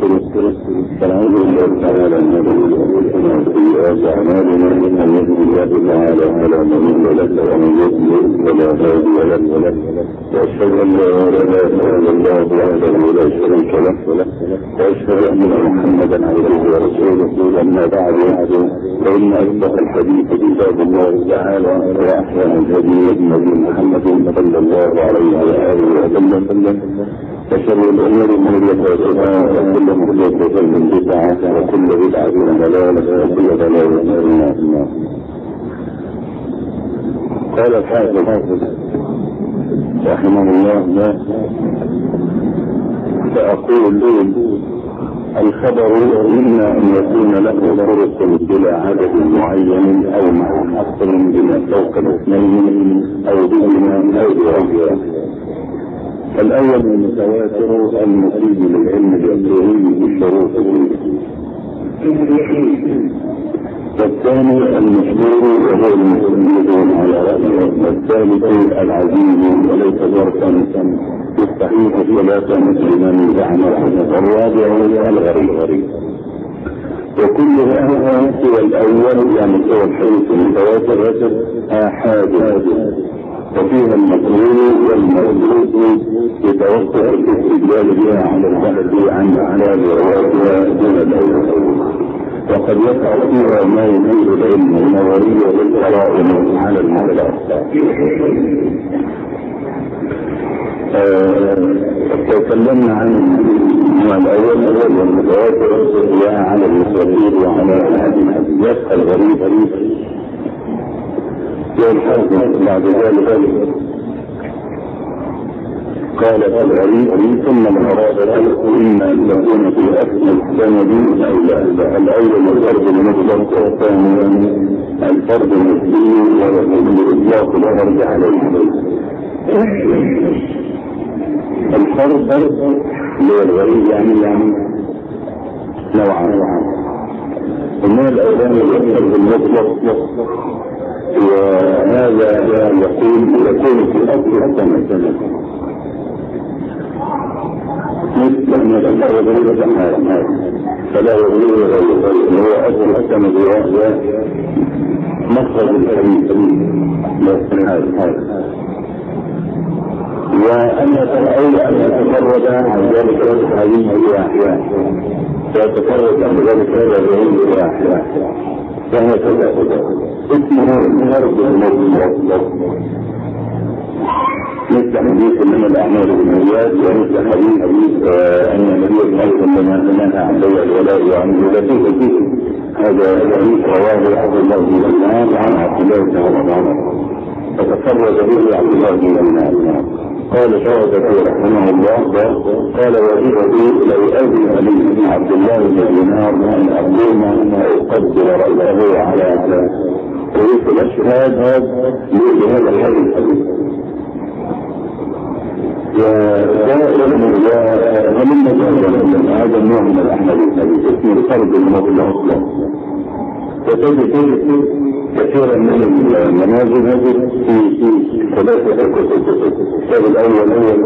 ونستغفره ونعوذ بالله تعالى من شرور انفسنا وسيئات اعمالنا من يهده الله تعالى فلا مضل له ومن يضلل فلا هادي له واشهد ان لا اله الا الله وحده لا شريك له واشهد ان محمدا عبده ورسوله. اما بعد فان اصدق الحديث كتاب الله تعالى واحسن الهدي هدي محمد صلى الله عليه واله وسلم وشر الامور محدثاتها وكل محدثة بدعة وكل بدعة ضلالة وكل ضلالة في النار. قال الحافظ رحمه الله: فأقول الخبر إما أن يكون له طرق بلا عدد معين أو مع حصر بما فوق الاثنين أو بهما أو بغيرها. الأول المتواتر المفيد للعلم اليقيني بشروطه، والثاني المشهور وهو المستند على رأيه، والثالث العزيز وليس ظرفا يستحيل الصلاة مثل من زعمه، والرابع الغريب. وكل هذا سوى الأول يعني سوى الحديث المتواتر آحاد، وفيها المقبول والمردود يتوقف الاستدلال بها على البحث عن اعلام رواتها دون الاول، وقد يقع فيها ما يفيد العلم النظري والقرائن على المعلومات. تكلمنا عن الاول والمتواتر على المستفيد وعلى يبقى الغريب والحافظ بعد ذلك قال الغريب ثم المرادة إما أن تكون في أصل السند أو لا. الأول الفرد المطلق، والثاني الفرد المثلي والإطلاق لا يرجع عليه. الفرد للغريب يعني نوعا وما الأولاني الفرد المطلق، وهذا يكون في أصل السنة مثل أن يتفرد غير فلا يغير غيره، هو أصل السنة وهو مخرج الحديث وأن يتفرد أن يتفرد عن ذلك الحديث فيتفرد عن ذلك الحديث وهكذا اسمه فرد المطلق، مثل حديث من الاعمال بالنيات، ومثل حديث ان النبي صلى الله عليه وسلم نهى عن بيع الولاء وعن هبته. هذا الحديث رواه عبد الله بن دينار عن عبد الله بن عمر، فتفرد به عبد الله بن دينار. قال شهدته رحمه الله قال وجهه لو أذن لي عبد الله بن دينار أن أقوم وأقدر رأسه على طريق الأشهاد لهذا الحديث. ومن هذا النوع من الأحاديث اسمه الفرد المطلق، وتجد كثيرا من المنازل في ثلاثة كتب. الكتاب الأول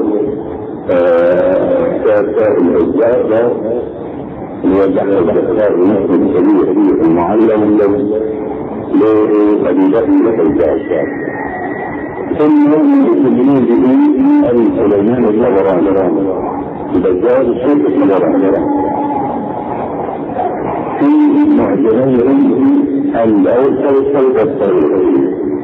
كتاب الأجزاء يوزع الأخبار المسلم الكبير المعلم لأبي بكر الجعشار. ثم يسمون به سليمان الطبراني البزار الشيخ الطبراني في معجمين الأوسط والصغير.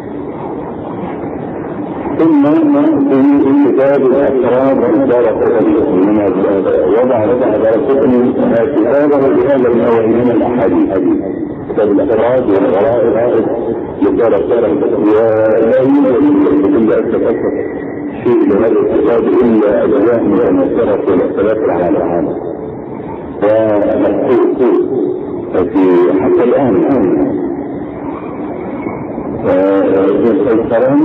ثم في كتاب الأسرار والدار من وضع درستني كتابه بهذا النوع من الأحاديث، كتاب الأسرار والغرائب للدار السلام. ولا يوجد إلا التفكر شيء لهذا الكتاب إلا أجزاء من المسيرة والاختلاف على العالم ومكتوب في حتى الآن الفرنسي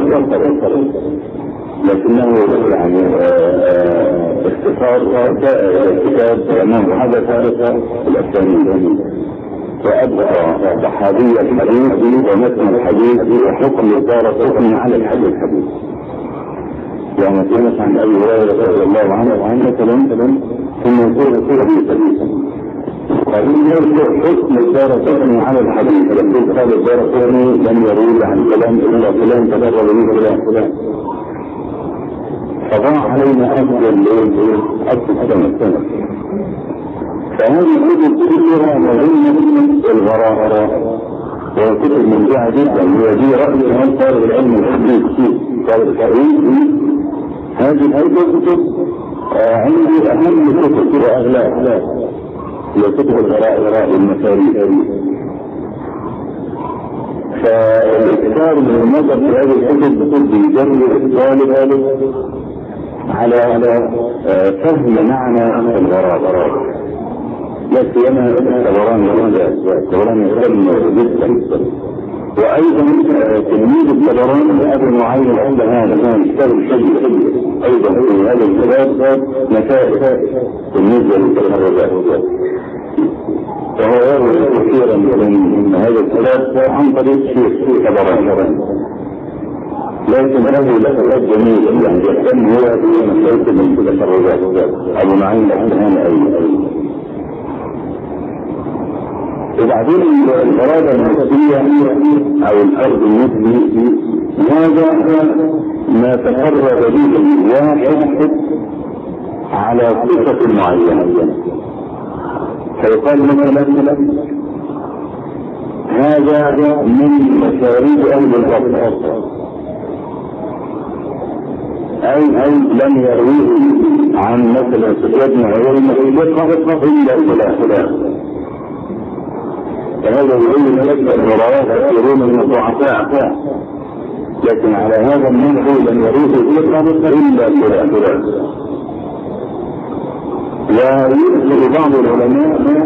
لكنه يعني اختصار كتاب امام هذا ثالث الاسانيد، وابقى صحابي الحديث ومتن الحديث وحكم دار الحكم على الحديث. يعني كانت عن ابي هريره رضي الله عنه مثلا ثم يكون حديثا. وإن يرجع حكم الدارقطني على الحديث يقول قال الدارقطني لم يروي عن فلان إلا فلان تبرر به فلان فضاع علينا أفضل السنة. فهذه الكتب كلها مهمة الغراء وكتب ممتعة جدا. هي دي رأي من طالب العلم الحديث طالب الحديث. هذه الكتب عندي أهم كتب وأغلى هي كتب الغراء والمساري. فالاكثار من النظر في هذه الكتب بيجري الطالب على فهم معنى الغراء. لا سيما الطبراني يهتم جدا. وايضا تلميذ الطبراني ابو نعيم عند هذا كتاب شيء ايضا في هذا الكتاب نتائج بالنسبه للتخرجات. وهو يروي كثيرا من هذا الكتاب عن طريق شيخ الطبراني، لكن هذه لفتات جميله يعني يهتم هو بمسائل من التخرجات ابو نعيم عند هذا. وبعدين الإرادة النفسية أو الأرض النسبي هذا ما تقرب به واحد على صفة معينة. فيقال مثلا هذا من مشاريب أهل الأرض أي لم يرويه عن مثلا سفيان بن عيينة إلا فلان. فهذا يقول لك الروايات كثيرون من الضعفاء، لكن على هذا النحو لم يروه إلا فلان. ويذكر بعض العلماء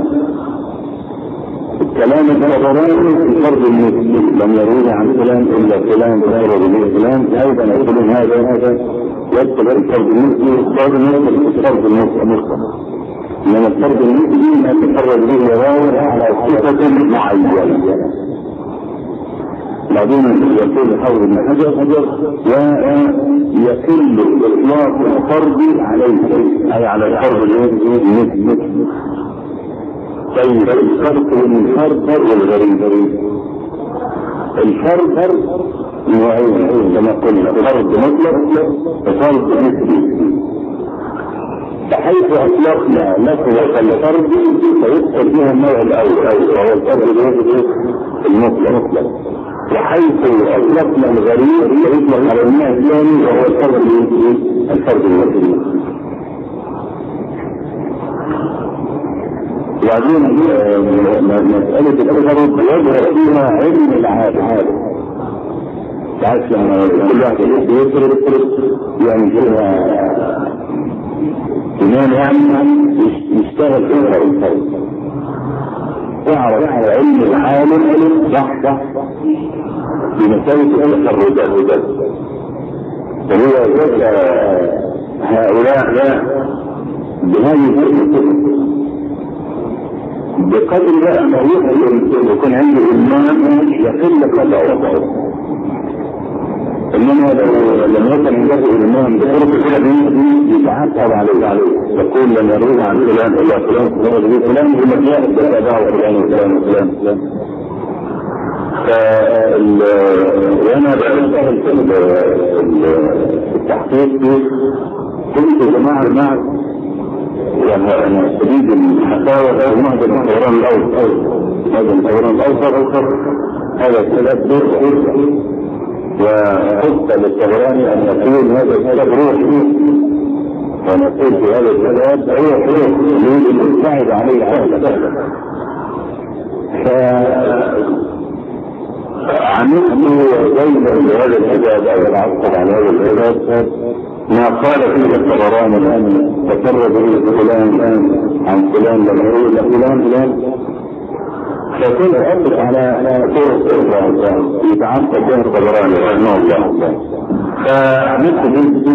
كلام الطبراني في فرض المسلم لم يروه عن فلان إلا فلان غير فلان. أيضا يقولون هذا يدخل فرض المسلم فرض المسلم من الفرد المسلم ما تفرد به راوي على صفة معينة. بعدين يقول حافظ ابن حجر ويقل إطلاق الفرد عليه أي على الفرد المسلم. طيب الفرق بين الفرد والغريب. الفرد نوعين كما قلنا، فرد مطلق وفرد مثلي. بحيث اطلقنا لفظة الفرد فيدخل فيها النوع الاول وهو الفرد المطلق، وحيث اطلقنا الغريب فيطلق على النوع الثاني وهو الفرد المطلق. وبعدين مسألة الفرد يظهر فيها علم العادة. تعرف لما كل واحد يفرد يعني فيها إمام يعني يشتغل في الفرد. يعرف علم العالم صح بمسألة التفردات. فهو هؤلاء بهذه الفرد بقدر ما يكون عنده إمام يقل قدره. إنما لم يكن عنده إمام بطرق الحديث يتعقب عليه يقول لم يروي عن فلان إلا فلان يقول لك لا تتابعه فلان. وأنا بأسأل التحقيق كنت جماعة يعني أريد الحكاوة في معظم الطوران الأوسط هذا الثلاث وحتى للطبراني أن يقول هذا الكتاب روحي، ونقول في هذا الكتاب روح يريد أن يساعد عليه سهلا. فعملت بين هذا الكتاب أو العقد على هذا الكتاب ما قال فيه الطبراني الآن تكرر به فلان عن فلان لم يروي إلا فلان فكنت أطلق على طرق يتعقد بها الطبراني رحمه الله. فعملت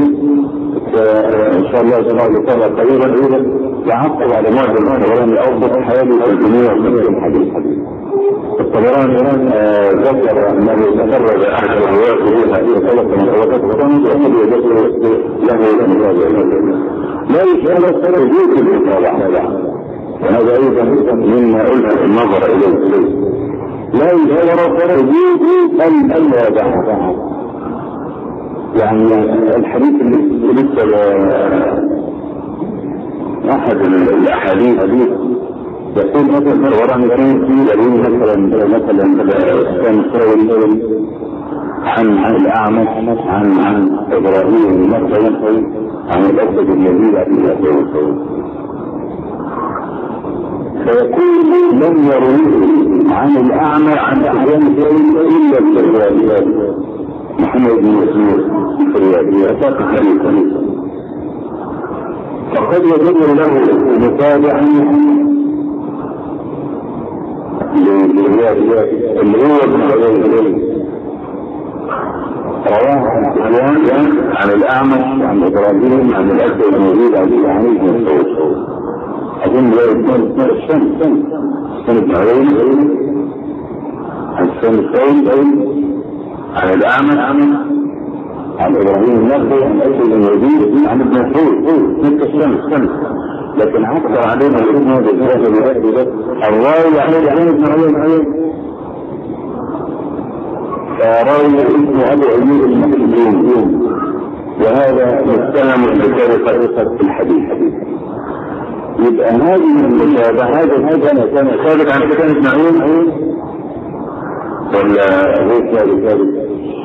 إن شاء الله تعالى قريبا تعقد على معظم الطبراني أوضح حوالي 350 حديث. الطبراني ذكر أنه تفرد أحد الروايات في هذه الثلاث من طبقات الطبراني وأنه يذكر له لا يشترط وجود المتابعة، وهذا أيضا مما ألفت النظر إليه. لا يشترط وجود المتابعة، يعني الحديث اللي لسه أحد الأحاديث يقول مثلا وراني كان في دليل مثلا كان يقول عن الأعمش عن إبراهيم مثلا عن الأسد الذي لا يقول، فيقول لم يرويه عن الأعمى عن أحيان إلا الرياضيات محمد بن مسعود في الرياضيات خليفة، فقد يجب له متابعا للرياضيات اللي هو ابن رواه عن الأعمش عن إبراهيم عن الأسد الموجود عليه الصوت. أظن لا يكون الشمس بن عيين عن الثاني عن الأعمش عن إبراهيم النخعي عن الأسد الموجود عن ابن مسعود مثل الشمس، لكن عكر علينا الاسم هذا الجاهل الراوي عن ابن عيين فراوي اسمه أبو أيوب المخزومي، وهذا متهم بسرقة الحديث. يبقى هذه المشابهة هذا كان ثابت عن سفيان بن عيينة ولا غير ثابت؟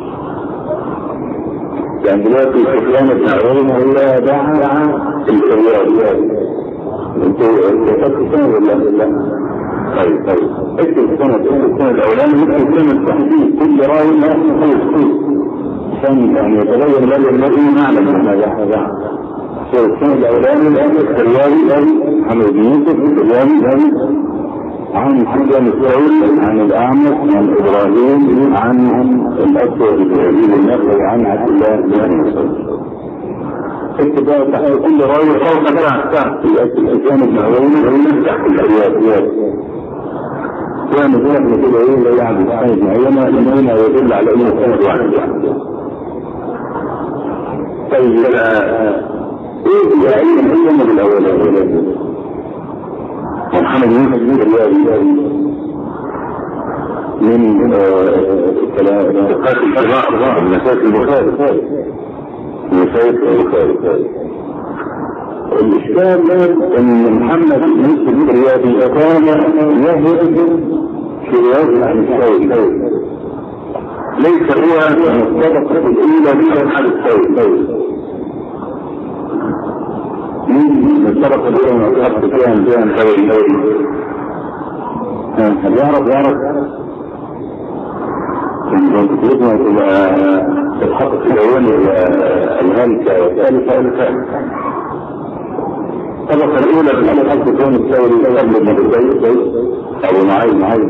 يعني دلوقتي سفيان بن عيينة هو دعا الرياضيات، انتوا فاكرين ولا لا؟ طيب اكتب السنة الأولاني يبقى سنة التحديد كل راوي ما يحصل عشان يعني يتبين له المرء معنى من هذا. السنة الأولاني الرياضي محمد بن يوسف الرياضي عن سفيان الثوري عن الأعمش عن إبراهيم عن الأسود بن النخعي عن عبد الله بن مسعود. اكتب كل راوي فوق ساعة سفيان بن عيينة تحت الرياضيات. كان ذلك كده لا يعني سنة معينة لأنه يدل على أنه سنة واحدة. طيب ايه يعني الأيام بالأولى محمد بن الرياضي من ثقات الكبار من مسائل البخاري الإشكال أن محمد بن الرياضي كان يهرب في رياض عن الثوري، ليس هو من الطبقة الأولى من أحد الثوري، من الطبقة الأولى من أحد الثوري. يعرف كنت تقولنا تبقى تتحقق في الأول الهلكة والثالثة. الطبقة الأولى من أحد الثوري قبل المدرسة أو معين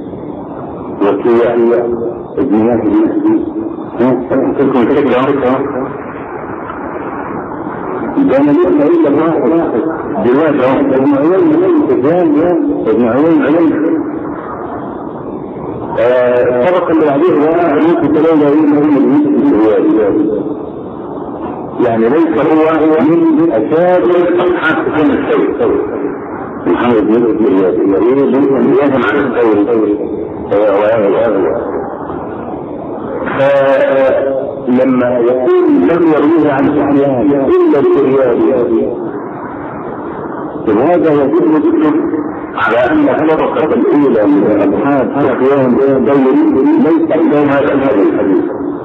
وكيع ابن مهدي تلكم الفكرة كان يبقى إلا واحد دلوقتي ابن عيين الطبقة اللي بعديه بقى ممكن تلاقي يعني ليس هو من أساس أصحاب سفيان الثوري محمد بن الرياضي ليس عن الثوري فلما يقول لم يرويه عن سفيان إلا الرياضي هذا يدل على أن الطبقة الأولى من أصحاب سفيان ليس لهم هذا الحديث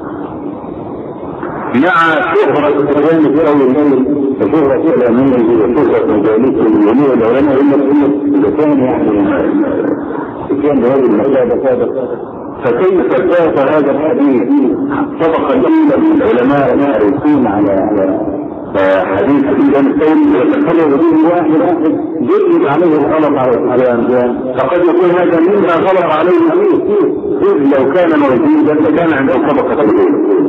مع شهرة سفيان الثوري وشهرة كلامه وشهرة مجالسه اليمين والعلماء إلا كان يعني سفيان بهذه المسابة فكيف فات هذا الحديث طبقة الأولى من العلماء يعرفون على حديث سفيان الثوري ويتكلم به واحد جرب عليه الغلط على الأنبياء، فقد يكون هذا مما غلط عليه إذ لو كان موجودا لكان عنده طبقة الأولى.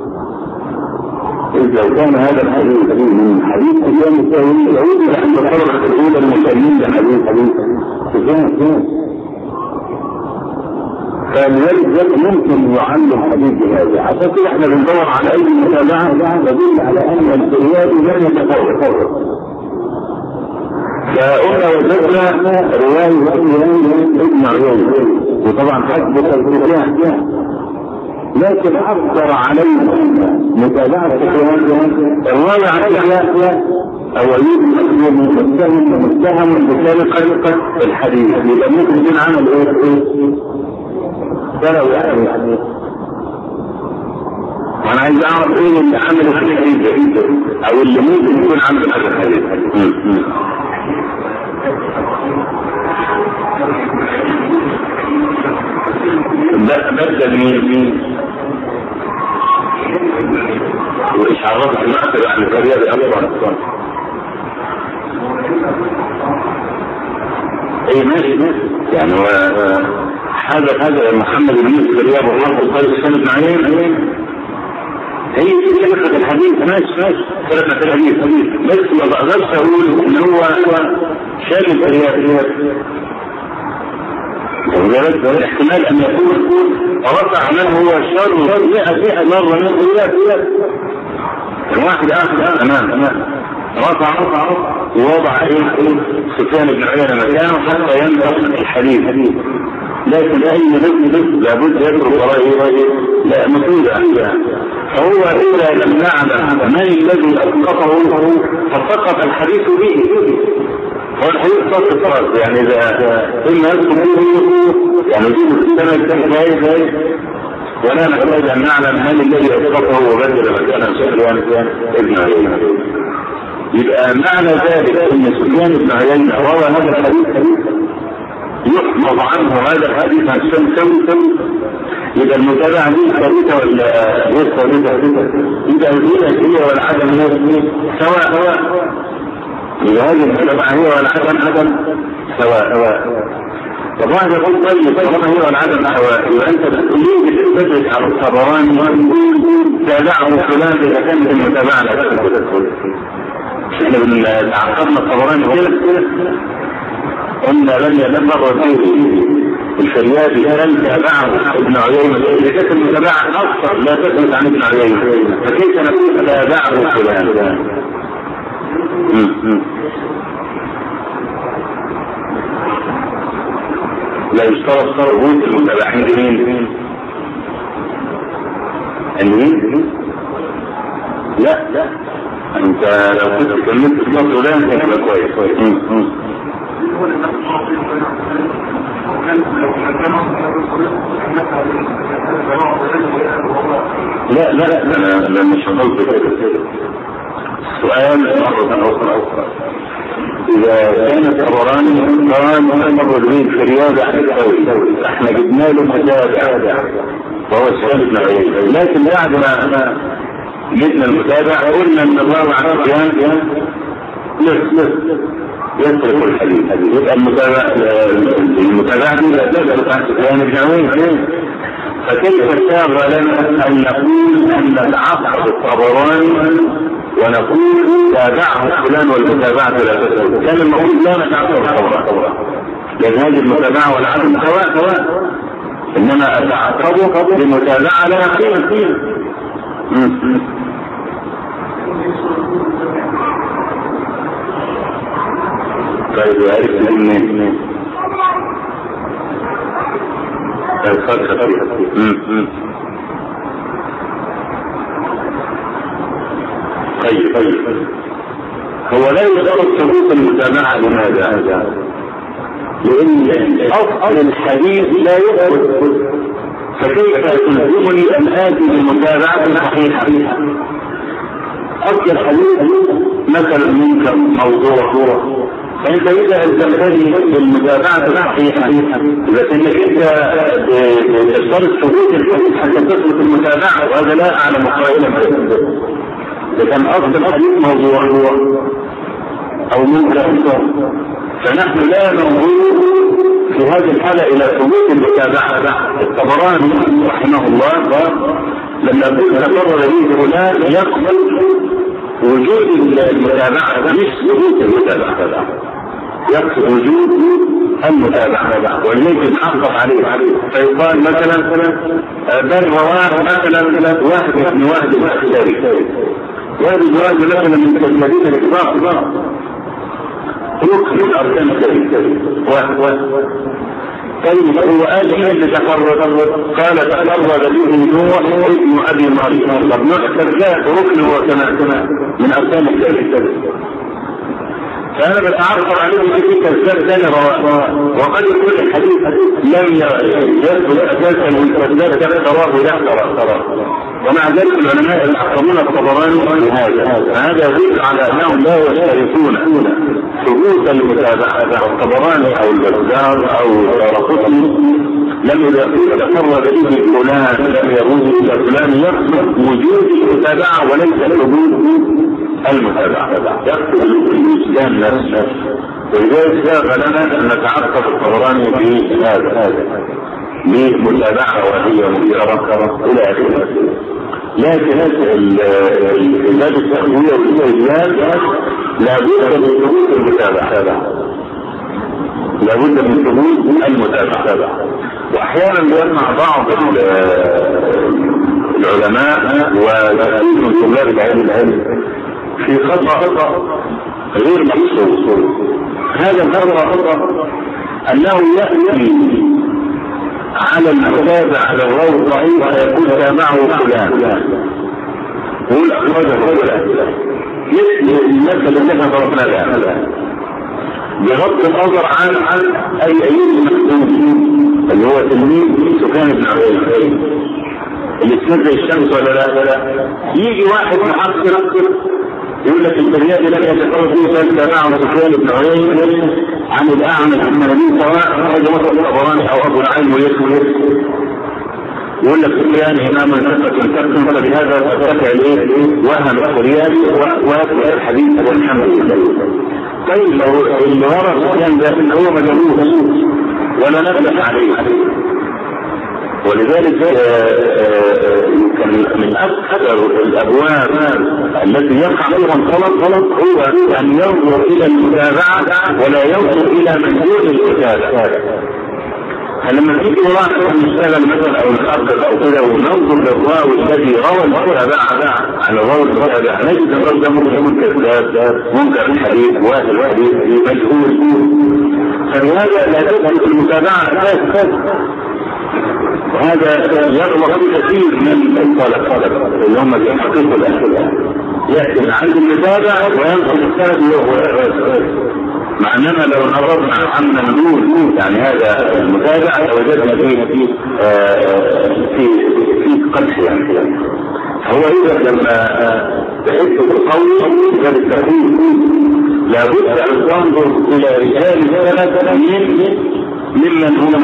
إذ لو كان هذا الحديث من حديث سفيان الثوري يعود إلى أن الطبقة الأولى المسلمين لحديث سفيان فليلزم ممكن يعلم حديث بهذا. عشان كده احنا بندور على اي متابعه تدل على ان الفرياد لم يتفوق. فقلنا وجدنا روايه ابن عيينة، وطبعا حسب الاتجاه، لكن اكثر علينا متابعه الروايه عن يحيى او متهم بسرقه الحديث. يبقى ممكن يكون عمل ايه؟ فلو يعني انا عايز اعرف ايه اللي عمل الحديث او اللي ممكن يكون عمل هذا الحديث. بدل مين وايش عرفت المكتب عن الرياضي اصلا؟ اي ماشي يعني هذا محمد بن يوسف الرياضي الله قال السنة بن عيينة هي سلسلة الحديث. ماشي سلسلة الحديث، بس ما بقدرش اقول ان هو شامل الرياضي. احتمال ان يكون رفع من هو شر 100 مرة من الرياض. الواحد اخر امام رفع ووضع سفيان بن عيينة مكانه حتى ينطق الحديث. لكن اي نبي لابد يترك وراءه لا مطولة. فهو اذا لم نعلم من الذي اسقطه فسقط الحديث به. هو الحديث سقط يعني اذا ثم يعني يجيب السنة الثانية ولا نحتاج ان نعلم من الذي اسقطه وبدل مكانه سفيان بن عيينة. يبقى معنى ذلك ان سفيان بن عيينة روى هذا الحديث يحفظ عنه هذا الحديث عن سمسم. يبقى المتابعة دي ثابتة ولا غير ثابتة؟ يبقى هي والعدم سواء. يبقى هذه المتابعة هي والعدم سواء. طبعا يقول طيب طالما هي والعدم سواء يبقى انت ليه بتدرس على الطبراني تابعه فلان اذا كانت المتابعة لا تدخل؟ احنا تعقدنا الطبراني قلنا لم يتمر فيه الفريابي لم تابعه ابن عيينة. اذا كانت المتابعة اكثر لا تثبت عن ابن عيينة فكيف نقول تابعه فلان؟ لا يشترط ثبوت المتابعين مين؟ لا انت لو كنت كلمت الصوت ده انت هتبقى كويس. لا انا مش قلت كده. السؤال مرة أخرى إذا كان الطبراني قال مر الرين في رياضة عن الدولي احنا جبنا له متابع وهو سفيان بن عيينة، لكن بعد ما جبنا المتابع قلنا ان الله عز وجل يترك الحديث. يبقى المتابعة دي لا تثبت عن سفيان بن عيينة. فكيف ساغ لنا ان نقول ان نتعقد الطبراني ونقول تابعه فلان والمتابعة لا تثبت؟ كان المفروض لا نتعقد الطبراني لان هذه المتابعة والعدم سواء، انما اتعقده بمتابعة لا قيمة فيه. طيب عرفت منين؟ الفرق طيب هو لا يشترط ثبوت المتابعة. لماذا؟ لأن أصل الحديث لا يثبت، فكيف تلزمني أن آتي بمتابعة صحيحة؟ أصل الحديث مثلا منكر موضوع، فانت اذا الزمتني بالمتابعة الصحيحة اذا انك انت تشترط ثبوت الحديث حتى تثبت المتابعة، وهذا لا اعلم قائلا به. لكن اصل الحديث موضوع او منكر، فنحن لا ننظر في هذه الحالة الى ثبوت المتابعة. الطبراني رحمه الله لما تقرر به فلان يقبل وجود المتابعة مش ثبوت المتابعة، يقصد وجود المتابعة، ولذلك يتحقق عليه. فيقال مثلا بل رواه مثلا واحد من واحد الأخشاري، وهذا الجواز مثلا من المدينة الكبار ركن من أركان الشريك واحد. طيب هو قال ايه اللي تفرد؟ قال تفرد به نوح ابن ابي مريم. طب نوح كذاب ركن هو كمان من اركان الشريك، فانا بتعرف عليه في كذاب ثاني وقد يكون الحديث لم يثبت اساسا والكذاب كان رواه يحترى. ومع ذلك العلماء يحكمون الطبراني هذا يدل على انهم لا يشترطون ثبوت المتابعه. الطبراني او البزار او الدارقطني لم يتفرد به فلان لم يروه الى فلان، يقصد وجود المتابعه وليس ثبوت المتابعه، يقصد الوجدان نفسه. ولذلك سبق لنا ان نتعقب الطبراني بهذا بمتابعه وهي مشتركه الى اخره. لكن الباب التأويل والاستدلال لابد من ثبوت المتابعة، لابد من ثبوت المتابعة. واحيانا يسمع بعض العلماء وكثير من طلاب العلم في خطأ غير مقصود. هذا الخطأ انه يأتي على المتابع على الروض ضعيف ويكون تابعه فلان يقول اخرجه فلان، مثل المثل اللي احنا ضربنا لها بغض النظر عن اي مخدوم اللي هو تلميذ سفيان بن عيينة اللي تنزل الشمس ولا لا. يجي واحد محقق يقول لك البرياد لم يتفرد فيه تابعه سفيان بن عيينة عن الاعمش عن النبي سواء خرج مثل الطبراني او ابو العين ويسوي يقول لك سفيان امام تكتم فبهذا ترتفع وهم السرياني ويقرا الحديث والحمد لله. طيب لو اللي ورا سفيان ده ان هو مجنون ولا نبلغ عليه، ولذلك من اكثر الابواب التي يقع فيها الغلط هو ان ينظر الى المتابعه ولا ينظر الى مجهول المتابعه. فلما تيجي واحد نشتغل مثلا او نحقق او كده وننظر للراوي الذي روى المتابعه عن الراوي المتابع نجد ان ده ممكن كذاب منكر الحديث واهل الحديث مجهول، فلهذا لا تدخل المتابعه اساس. وهذا يغلط كثير من الطلبه اللي هم بيحققوا الاسئله، ياتي عند المتابع وينقل السند مع اننا لو نظرنا عما نقول يعني هذا المتابع وجدنا في قدح يعني. هو اذا لما تحس بالقول بهذا التحديد لابد ان تنظر الى رجال السند ممن هم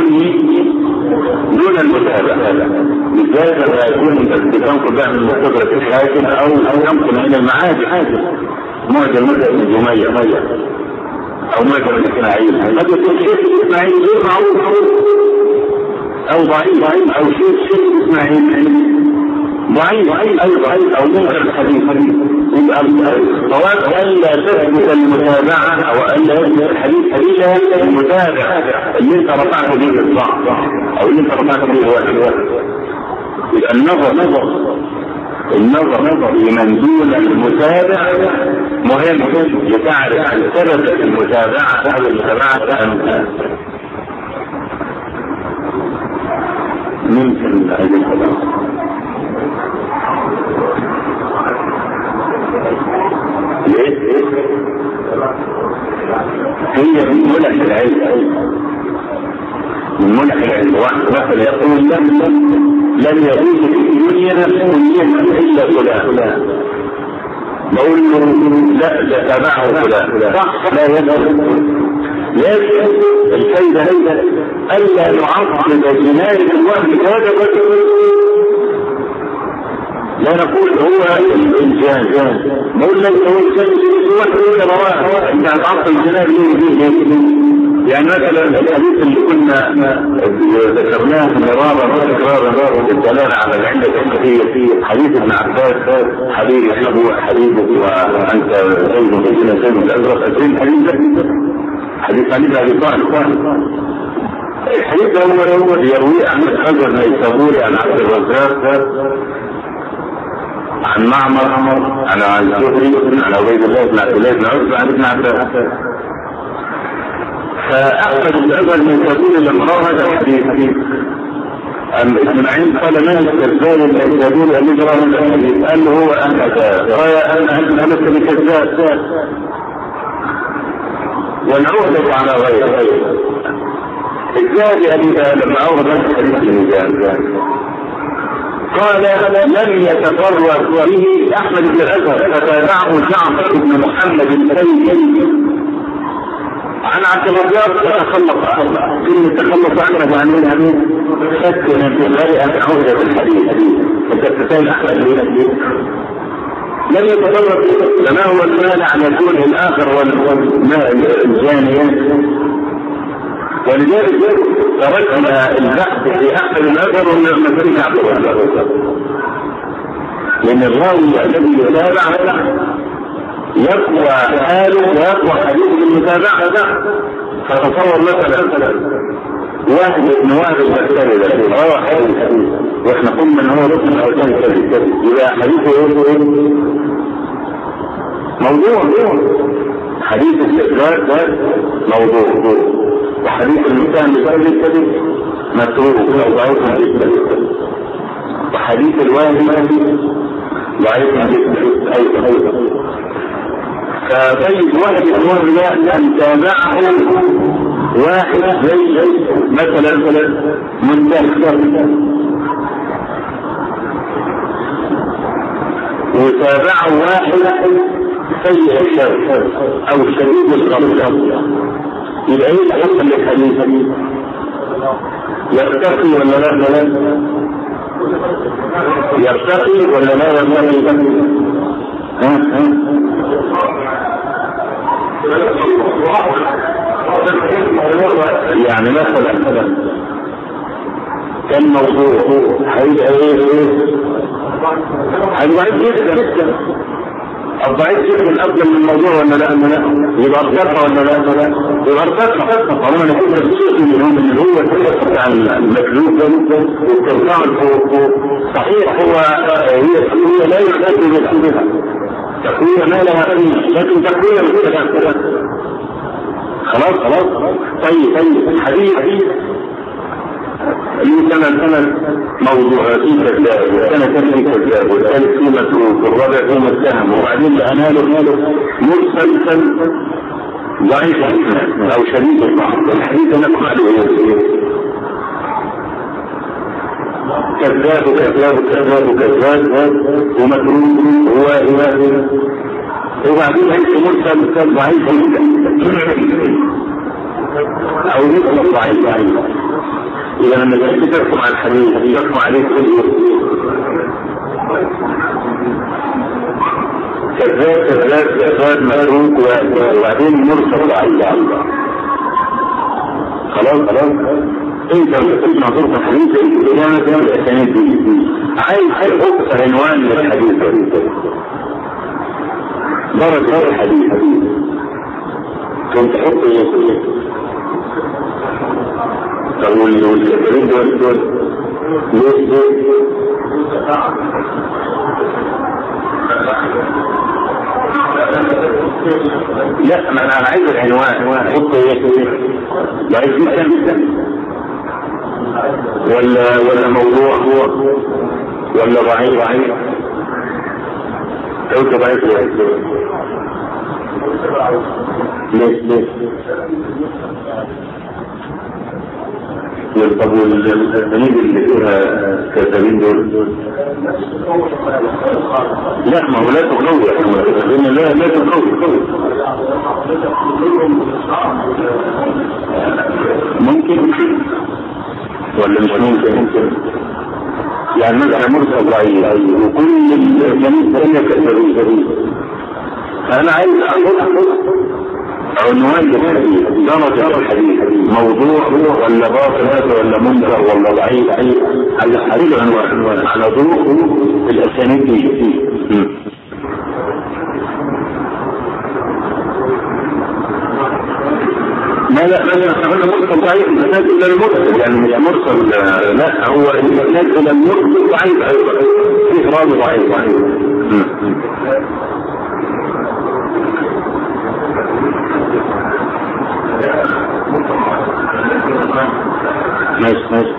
دون المتابعة، بالذات لما يكون بتنقل بقى من مستدرك الحاكم او تنقل من المعاجم معجم مثل الجمية او معجم الاسماعيل. قد يكون شيخ الاسماعيل غير معروف او ضعيف او شيخ الاسماعيل ضعيف او منكر الحديث. الصواب الا تثبت المتابعه او الا يثبت الحديث المتابع اللي انت رفعت به الضعف او اللي انت رفعت به الواحد. النظر لمن دون المتابع مهم لتعرف عن سبب المتابعه او المتابعه ممكن هي من ملح العلم، من ملح العلم. واحد مثلا يقول لم يجوز في الدنيا الا فلان، بقول له لا تابعه فلان صح لا يدخل. لكن الفايده الا يعقد جنايه الوهم هذا لا نقول هو الانسان، بقول لك هو الانسان هو الرواه انت هتعطل الجناب ليه؟ يعني مثلا الحديث اللي كنا ذكرناه مرارا الدلاله على العله الفقهيه، حديث ابن عباس حبيبي حبيبك وانت زيد الازرق الحديث حديث علي بن ابي طالب. الحديث هو يروي احمد حجر النيسابوري عن عبد الرزاق عن معمر عن الزهري عن عبيد الله بن عبد الله بن عتبة عن ابن عباس. فاحمد بن حجر النيسابوري لما روى هذا الحديث ابن معين قال ما الكذاب النيسابوري الذي روى هذا الحديث؟ قال له هو انا بكذاب والعهدة على غيره. الزاد لما أورد الحديث الميزان قال لم يتفرد به أحمد بن الأزهر فتابعه جعفر بن محمد السيد عن عبد الرزاق تخلص عنه عن سكن في غير عهدة الحديث. فتتسال أحمد بن لم يتفرد فما هو المانع عن يكون الآخر والماء الجانية. ولذلك تركنا البحث في احد الاثر والمسيح عبد الرزاق، لان الراوي الذي يتابع يقوى حاله ويقوى حديثه بالمتابعه. فتصور مثلا واحد من واحد المكتبه روى حديث واحنا قلنا ان هو ركن او كان كذب، يبقى حديثه موضوع. حديث الاثبات موضوع، وحديث المتهم بسبب الكذب متروك او ضعيف جدا، وحديث الواهم ضعيف جدا ايضا. فبين واحد الامور لا ان تابعه واحد زي مثلا منتهى وتابعه واحد سيء الشر او شديد الغضب، يبقى ايه الحكم للحديث؟ يرتقي ولا لا؟ يرتقي ولا لا يرتقي؟ يعني مثلا كان موضوع هيبقى ايه؟ هيبقى جدا الضعيف جدا افضل من الموضوع ولا لا؟ يبقى ارتقى ولا لا؟ يبقى ارتقى. طالما نكون الشيء منهم اللي هو الفكره بتاع المكلوف والتوسع الفوق صحيح هي لا يحتاج بها تقويه ما لها قيمه، لكن تقويه مثل خلاص. طيب حديث سنة موضوع في كذاب، والسنة في كذاب، والثالث في متروك، والرابع في متهم، وبعدين أناله مرسل ضعيف أو شديد الضعف. الحديث نقع له كذاب ومتروك وبعدين مرسل ضعيف أو مثل ضعيف. إذا لما تحكم على الحديث تحكم عليه كذاب متروك وبعدين مرسل ضعيف. خلاص انت تسمع طرق الحديث كانت الاسانيد دي عايز اكثر عنوان للحديث درجة الحديث كنت تحط ايه؟ طب والكثيرين دول ليه؟ لا ما انا عايز العنوان حط ايه؟ ضعيف جدا ولا موضوع ولا ضعيف؟ لو ضعيف ليه؟ طب والأسانيد اللي فيها كذابين دول لا ما هو لا تقوي لا تقوي ممكن ولا مش ممكن يعني مثلا مرسل ضعيف وكل الأسانيد الثانية كذابين. أنا عايز أقول عنوان الحديث درجة الحديث موضوع ولا باطل ولا منكر ولا ضعيف على حديث عنوان على ضوء الأسانيد دي. لا احنا قلنا مرسل ضعيف يحتاج الى المرسل، يعني مش مرسل لا، هو يحتاج الى المرسل ضعيف ايضا، في راوي ضعيف. ماشي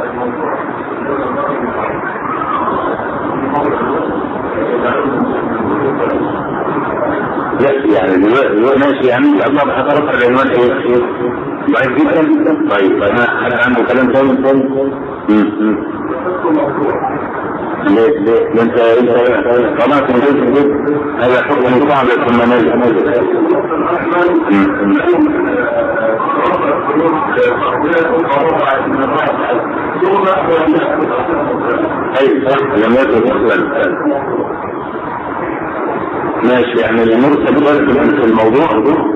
لا يعني دلوقتي ماشي، يعني انت الله بحضرتك العنوان ايه؟ ضعيف جدا. طيب انا عنده كلام ثاني. ليه انت خلاص نجد هذا حكم صعب ثم نجد. اي صح لم يكن اصلا. ماشي، يعني المرسل برضه في الموضوع.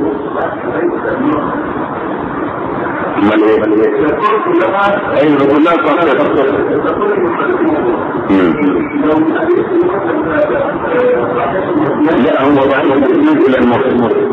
امال ايه؟ ايوه كلها صح. لا هو ضعيف بالنسبه للمرسل.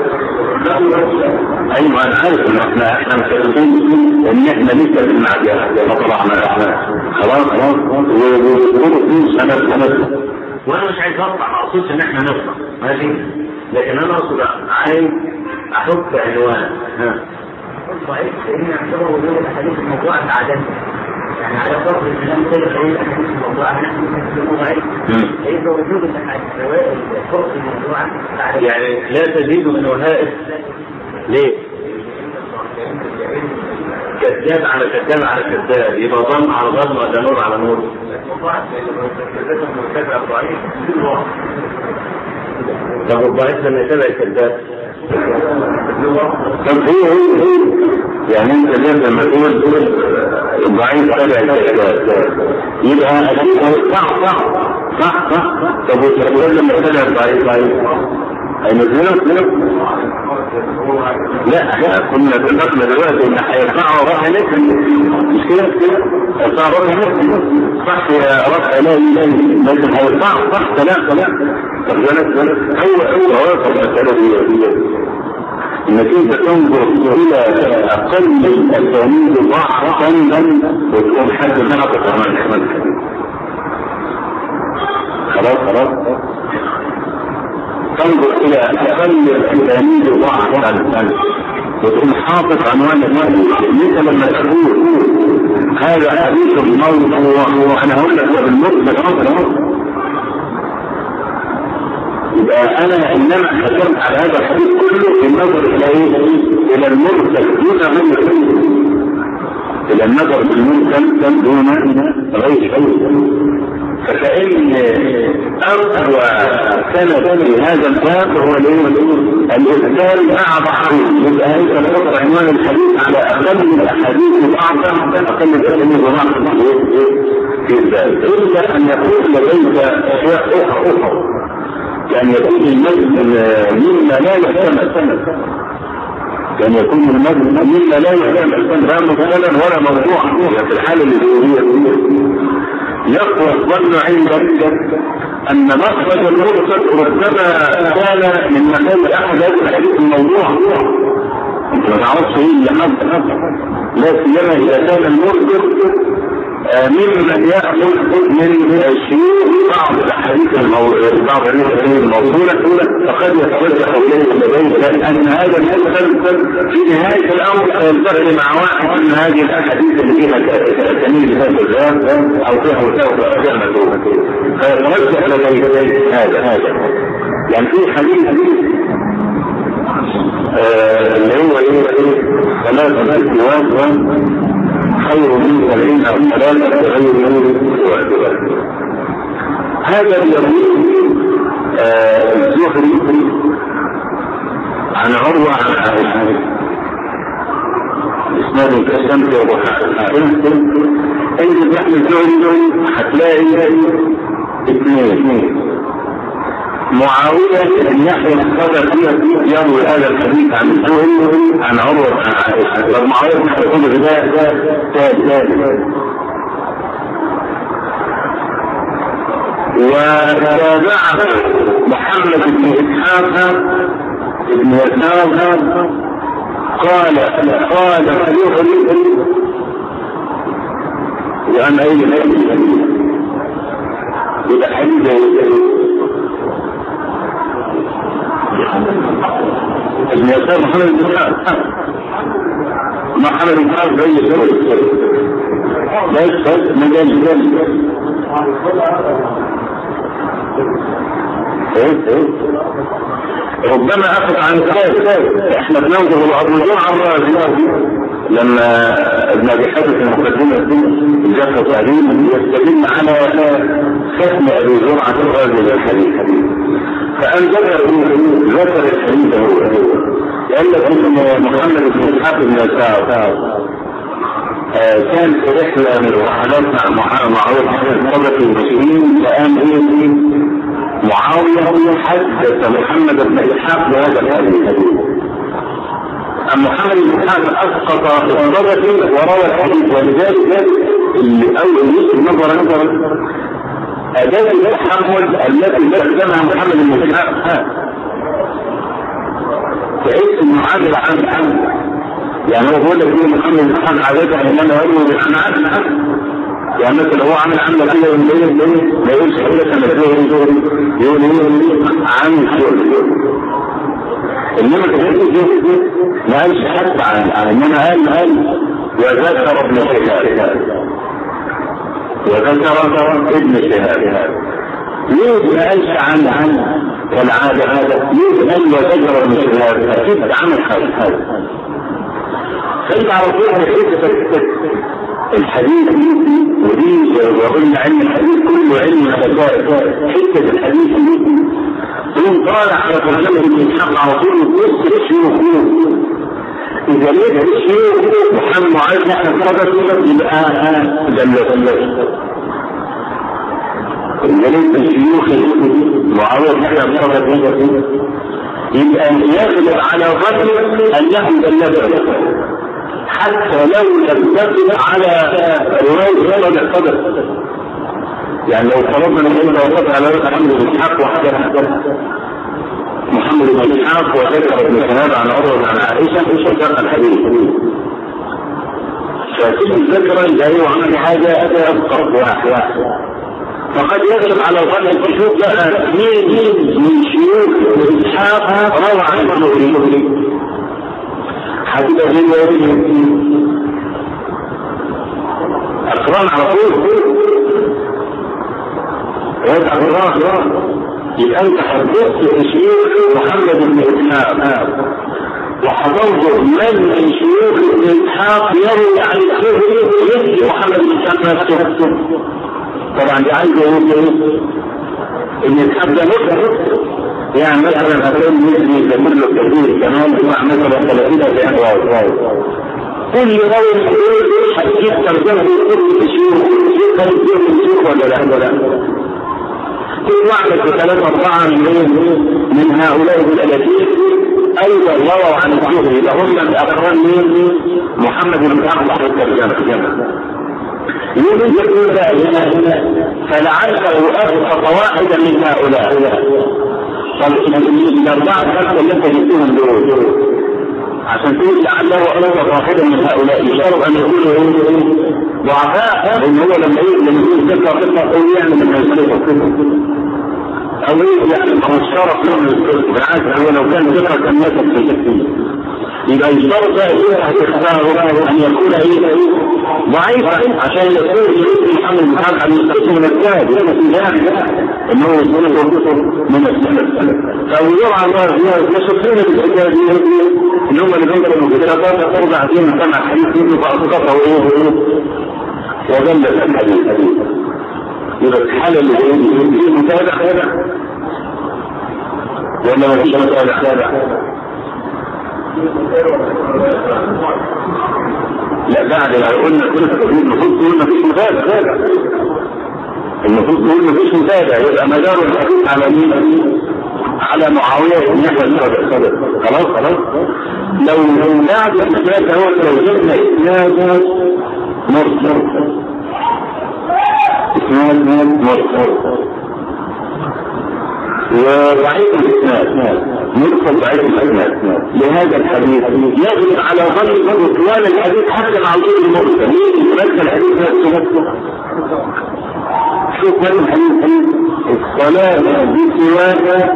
ايوه انا عارف ان احنا متفقين ان احنا لسه بنعدي ما طلعنا خلاص وبيقولوا في سنه. وانا مش عايز اطلع، ما اقصدش ان احنا نطلع ماشي، لكن انا اقصد عايز احط عنوان ضعيف لان يعتبر وجود الاحاديث الموضوعه عاده، يعني على فرض ان لم تكن الاحاديث الموضوعه نحن نسميه ضعيف، فاذا وجود الاحاديث الفرق الموضوعه يعني لا تزيد من وهائل. ليه؟ كذاب على كذاب على كذاب، يبقى ظن على ظن ولا نور على نور. طب الضعيف لما يتابع الكذاب طب هي يعني انت لما تقول الضعيف تابع الكذاب يبقى اكيد صح. طب والكذاب لما يتابع الضعيف هينزله؟ لا كنا اتفقنا دلوقتي ان هيرفعوا رفع نفسه، مش كده؟ يرفعوا رفع نفسه صح يا رفع لا لكن هيرفعوا صح. لا طب هو المسألة دي انك انت تنظر الى اقل الاسانيد ضعفا وتقول حد نعطي كمان خلاص تنظر الى اقل الاسانيد ضعفا وتقول حاطط عنوان مثل لما تقول هذا حديث الموضوع وانا هقول لك بالمطلق يبقى انا انما حكمت على هذا الحديث كله بالنظر الى ايه؟ الى المرسل دون غيره، الى النظر بالمرسل دون غيره. فكأن أقوى سند في هذا الباب هو الإرسال مع ضعفه. يبقى هذا نحط عنوان الحديث على أقل الأحاديث الأعظم، أقل الأحاديث الأعظم في الباب، إلا أن يكون لديك أشياء أخرى، كان يكون المجد مما لا يحتمل، كان يكون المجد مما لا يحتمل لا مثلا ولا موضوع. في الحالة اللي يقوى الظن عندك ان مخرج المرسل ربما كان من مكان احد هذه الحديث الموضوع، انت ما تعرفش ايه لحد، لا سيما اذا كان المرسل ممن يأخذ من الشيوخ بعض الاحاديث الموصولة، فقد يتوجه اليه ان هذا المرسل في نهاية الامر يلتقي مع واحد من هذه الاحاديث اللي فيها تميل بهذا الكلام او فيها وساوة فيتوجه لديه هذا. يعني في حديث اللي هو ثلاثة نواب خير من 70 أو 3 غير من هذا الذي الزهري عن عروة عن عائشة اسناد كالشمس وضحاها. انت تحمل الزهري هتلاقي اثنين معاوية بن يحيى الصدفي يروي هذا الحديث عن الزهري عن عروة عن عائشة، والمعاوية بن يحيى الصدفي ده ثالث. وتابعه محمد بن إسحاق بن يسار قال وأن أي إذا حديث ابن يسار محمد بن إسحاق محمد بن إسحاق زي بس مجال ربما أخذ عن كتاب. احنا بننظر الأرجوع الرازي لما ابن أبي حاتم المقدمة الجافة تعليم يستدل على ختم أبي زرعة الرازي للحديث، فأن ذكر الحديث هو لأن محمد بن إسحاق بن يسار كان في رحلة من الرحلات مع معاوية قبل المسلمين، فقام معاوية حدث محمد بن إسحاق بهذا الحديث. محمد بن إسحاق أسقط الصدقة وروى الحديث، ولذلك أول نظر أداة التحمل التي استخدمها محمد بن إسحاق فإيش المعادلة عن يعني هو بيقول لك محمد بن إسحاق عادة إنما يروي عن عدل يعني مثلا هو عمل عمله كده ما يقولش حاجه كما يقول عن شغل، انما كذلك ما قالش حتى عن انما قال وذكر ابن شهاب ليه ما قالش عن والعاده هذا ليه قال وذكر ابن شهاب؟ اكيد عمل حاجه فانت على طول الحديث ودي وقلنا علم الحديث كله علم حته الحديث ثم طالع على محمد بن إسحاق على طول وقص الشيوخ. اذا لقيت الشيوخ محمد معاذ نحن صدق يبقى دلت اذا لقيت الشيوخ معاوية نحن صدق يبقى يغلب على ظن انه دلت حتى لو لم تقل على رواية صدق. يعني لو طلبنا نقول لو وقف على محمد بن إسحاق محمد بن إسحاق وذكر ابن شهاب عن عروة عن عائشة ذكر الحديث، فكل ذكر لا هو عمل حاجة أذكر واحد فقد يغلب على ظن الشيوخ بقى مين من شيوخ إسحاق روى عن المغرب حتى أقران على طول ويدع الراس يبقى أنت حدثت شيوخ محمد بن إسحاق وحضرت من شيوخ ابن إسحاق يروي عن الزهري يدي محمد بن إسحاق نفسه. طبعا دي عايزة ابن إسحاق ده نفسه يعني مثلا هتقول مثلي يسمر له كثير كمان مع مثلا 30 كل راوي هتجيب ترجمه كل شيوخ يقدر يجيب الشيوخ ولا لا كل واحد بثلاثة أربعة من هؤلاء الثلاثين أيضا رووا عن الزهري لهم من أقران محمد بن إسحاق الترجمة يقول هنا فلعله أخطأ واحدا من هؤلاء. طب الأربعة الخمسة اللي انت جبتهم دول عشان تقول لعله أخطأ واحدا من هؤلاء يشارك أن يقولوا ضعفاء، لأن هو لما يقول ذكر قول يعني من هيسلطه أو يعني مشترك من بالعكس هو لو كان ذكر كان يثق في تكفيه يبقى يشترط بقى أن يكون ضعيفا عشان يكون محمد بن إسحاق عن يستخدم من الكاد انه يكون من السلف فهو يرعى الله يشكرون بالحكايه دي ان هم اللي بينكروا بالكتابات ترجع فيهم سمع حديث منه فاصدقه وظل الحديث يبقى الحاله اللي فيه متابع ولا ما فيش متابع؟ لا بعد ما قلنا المفروض تقول ما فيش متابع المفروض تقول ما فيش متابع يبقى مدار الحديث على مين؟ على معاوية بن صدق خلاص لو بعد الاسناد هو لو جبنا اسناد مرسل وضعيف الاسناد مرسل ضعيف الاسناد لهذا الحديث يغلب على ظن بطلان الحديث حتى مع وجود المرسل. ليه الحديث نفسه؟ شوف هذا الحديث: الصلاة بسواك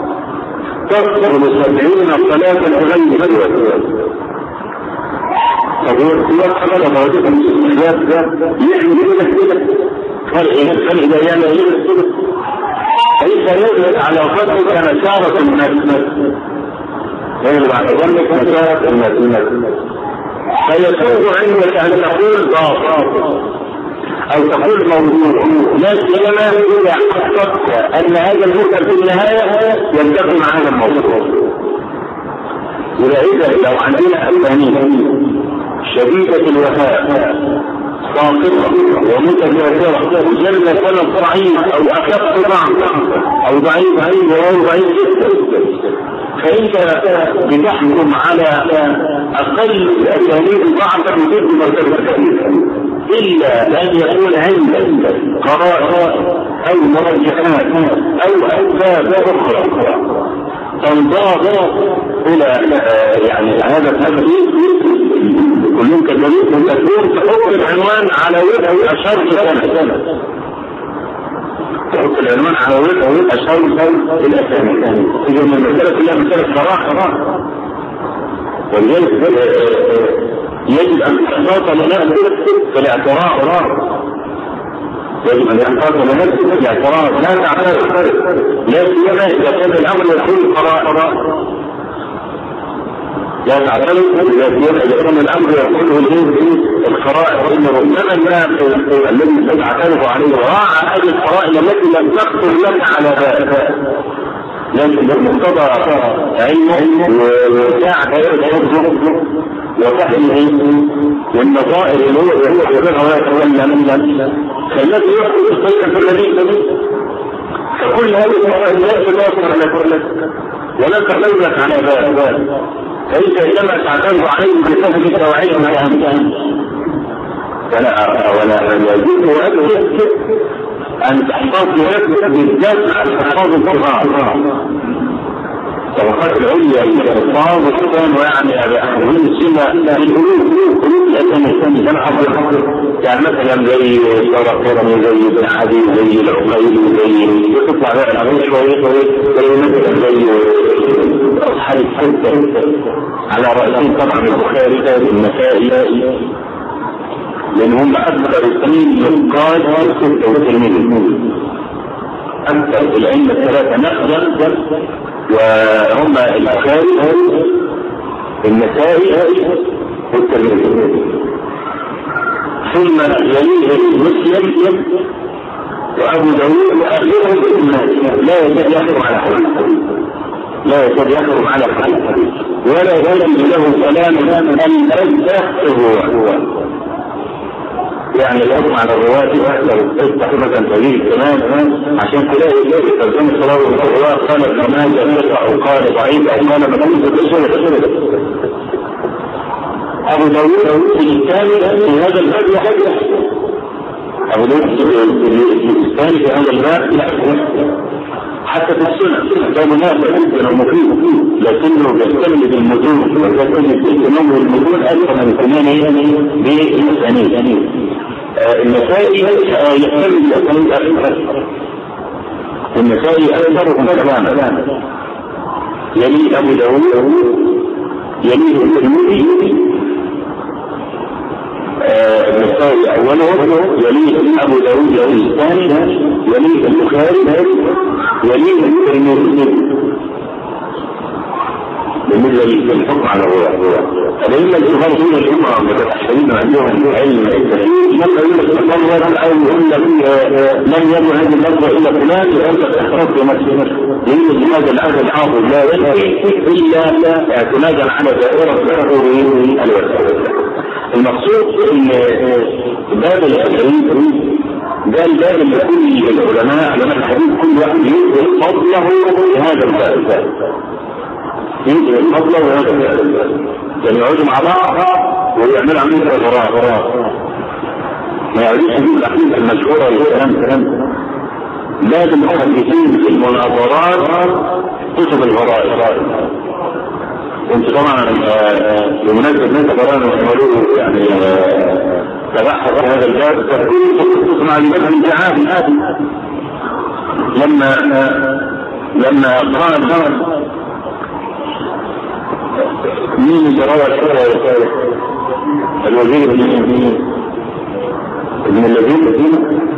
تفضل 70 صلاة بغير سواك. طب هو السواك حضر موجود في السواك ده يعني كده فرق إذا يعني غير كده فإذا يغلب على ظنك نشارة الناس، يغلب على ظنك نشارة الناس، فيكون عندك أن تقول باطل أو تقول موضوع، لا سيما إذا حققت أن هذا المرسل في النهاية ينتقل مع هذا الموضوع. إذا لو عندنا أسانيد شديدة الوفاء ساقطة ومتجاهرة وجل سند ضعيف أو أخف ضعف أو ضعيف وهو ضعيف جدا، فإنت بتحكم على أقل الأسانيد ضعفا ضد مرتبة الحديث، إلا أن يكون عندك قرائن أو مرجحات أو أسباب أخرى تنضاف إلى يعني هذا الحديث كلهم كذلك تكون تحط العنوان على وجه أشهر سنة، تحط العنوان على وجه أشهر الأسانيد. إذا من المسألة كلها مسألة صراحة، ولذلك يجب أن تحتاط لنفسك في الاعتراف، يجب أن يحتاط لنفسك في الاعتراف، لا تعترف، لا سيما إذا كان الأمر يكون قراء، لا تعترف إذا كان الأمر يكون القراء، وإن ربما الذي تعترف عليه راعى هذه القرائن التي لم تخطر لك على ذلك، لكن بمقتضى علمه وساعة يرجع وفهمه والنظائر اللي هو يحضرها ويتولى منها فالذي يحضر الطريقة في الذي فكل هذه القرائن لا تدافع لك ولا تحللك على ذلك، فإنت إنما تعتمد عليه بفهمك وعلمك ولا يجوز أبدا أن تحتاط لنفسك بالذات عن حفاظ القرآن. طبقات العليا الحفاظ والسلطان ويعني أهل السنة للقلوب الأسامي كان حفظ يعني مثلا زي الشرقيرمي زي ابن عدي زي العقيل زي يطلع بقى العمل شوية زي مثلا زي أصحاب الستة على رأسين طبعا البخاري النسائي، لأن هم أكثر السنين يقال ستة والترمذي، أكثر العلم الثلاثة نقدا وهم البخاري النسائي والترمذي، ثم يليه مسلم وأبو داود وآخرهم ابن لا يزال يحكم على حديث، لا يزال يحكم على حديث ولا يزال له كلام أن هو يعني الحكم على الرواة لو تفتح مثلا تجيب كمان عشان تلاقي ترجمة صلاة الرواة قال كمان جميع أو قال ضعيف أو قال مكان أبو داود في الثاني في هذا الباب يحدث، أبو داود في الثاني في هذا الباب يحدث حتى في السنة ده منافع لو مفيد، لكنه يستمد المدون ويستمد اهتمامه المدون أكثر من اهتمامه بالأسانيد. النسائي يستمد الأسانيد أكثر، النسائي أكثرهم كلاما، يليه أبو داود يليه الترمذي النسائي أوله، يليه أبو داود يليه الثاني، يليه البخاري، يليه الترمذي بالنسبة للحكم على الرواة. الأئمة الكبار دون الأمة متأحسنين عندهم علم التفسير، لما يقول لك تطور أو يقول لك لم يبلغ هذه اللفظة إلا فلان وأنت تحتاط بنفسك، لأن هذا العهد الحافظ لا يكفي إلا اعتمادا على دائرة الوسائل. المقصود ان باب الحديث ده الباب اللي كل العلماء الحديث كل واحد يدرك فضله لهذا الباب، يدرك فضله لهذا الباب، يعني يقعدوا مع بعض ويعملوا عمليه وراء ما يعرفش يجيب الاحاديث المشهوره والكلام لازم المحدثين في المناظرات كتب الغرائب. وانت طبعا بمناسبة ناس قرآن وعملوه يعني تبحث في هذا الباب تكون مع المذهب الجعاب الآدم لما قال مين اللي روى الحرة الوزير ابن الذين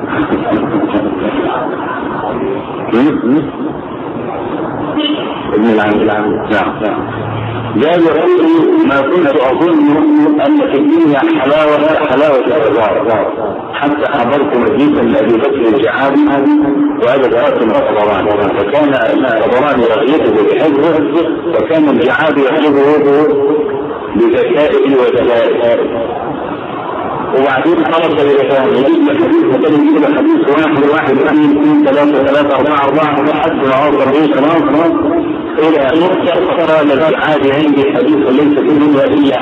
ابن العام. نعم. قال رأيي ما كنت أظن أن في الدنيا حلاوة الرضا حتى حضرت مجلسا لأبي بكر الجعابي وهذا دراسة الطبراني، فكان الطبراني رغيته بحفظه وكان الجعابي يحفظه بذكائه وذكائه. وبعدين خلص يجيب الحديث وكان يجيب الحديث واحد 2 3 4 لحد ما عرض خلاص إلى نقطة فقال العادي عندي حديث ليس في الدنيا إلا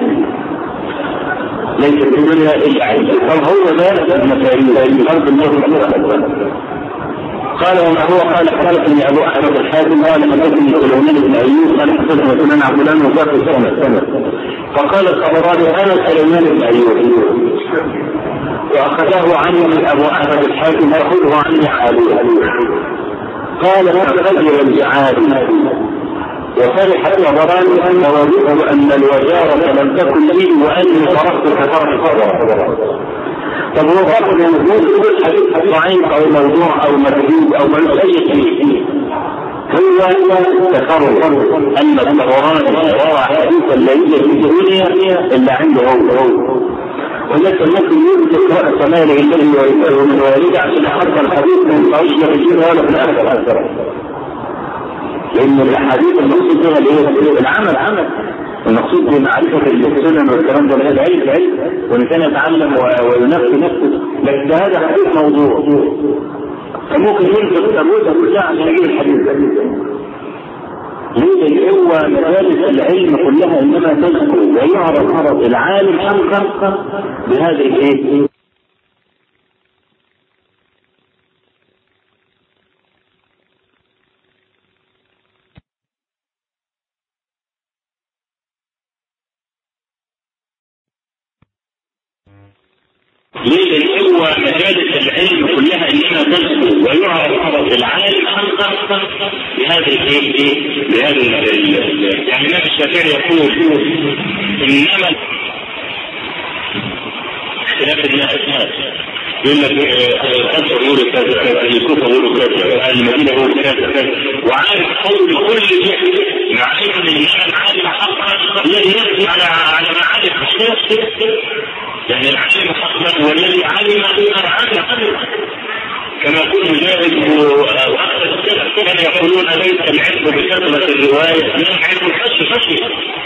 عندي فهو ذا المسائل الأرض النظر. قال وما هو قال حدثني أبو أحمد الحاتم قال حدثني سليمان بن أيوب قال حدثني سنان عبد الله وزاد سنة. فقال الطبراني أنا سليمان بن أيوب وأخذه عني من أبو أحمد الحاتم يأخذه عني علي. قال رجل الجعابي وفرح الطبراني أن وجدت أن الوزارة لم تكن لي وأني فرحت كفرت. طب هو فرق يقول حديث ضعيف أو موضوع أو مكذوب أو ملوش أي شيء، هو تفرق أن الطبراني روى حديثا ليس في الدنيا إلا عنده هو ولكن ممكن يذكر السماء لله ويسأله من والده عشان حتى الحديث من طريق الجنة ولا في الآخر، لأن الحديث المقصود فيها العمل المقصود بمعرفة السنن والكلام ده هذا علم والإنسان يتعلم وينفي نفسه، لكن هذا حديث موضوع فممكن ينفق أبوه كلها عشان يجيب الحديث. ليه هو مجالس العلم كلها إنما تذكر ويعرف العالم حقا بهذه الإيه؟ ليه هو مجالس العلم كلها إنما تذكر ويعرف العالم حقا بهذه الإيه؟ بهذا يعني الإمام الشافعي يقول إنما اختلاف الناس يقول لك القصر يقول كذا، الكوفة يقول كذا، المدينة يقول كذا، وعارف قول كل شيء مع ان العالم حقا الذي يأتي على معارف الشيء، يعني العالم حقا والذي علم عالم كما يقول مجاهد وأخذ كان يقولون ليس العلم بكثرة الرواية إنما علم الخشية.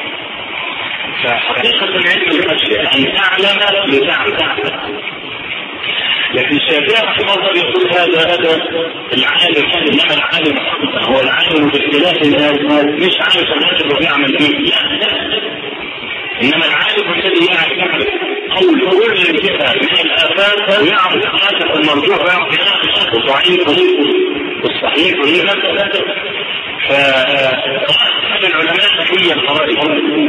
فحقيقة العلم الخشية أن تعلم لتعلم. لكن الشافعي رحمه الله يقول هذا العالم انما العالم هو العالم باختلاف الناس مش عارف الناس اللي يعمل فيه، لا انما العالم الذي يعرف قول كل جهه من الافات ويعرف خلاصه المرجوع ويعرف يناقش الضعيف والصحيح والهبل. فرأس العلماء هي الفرائض،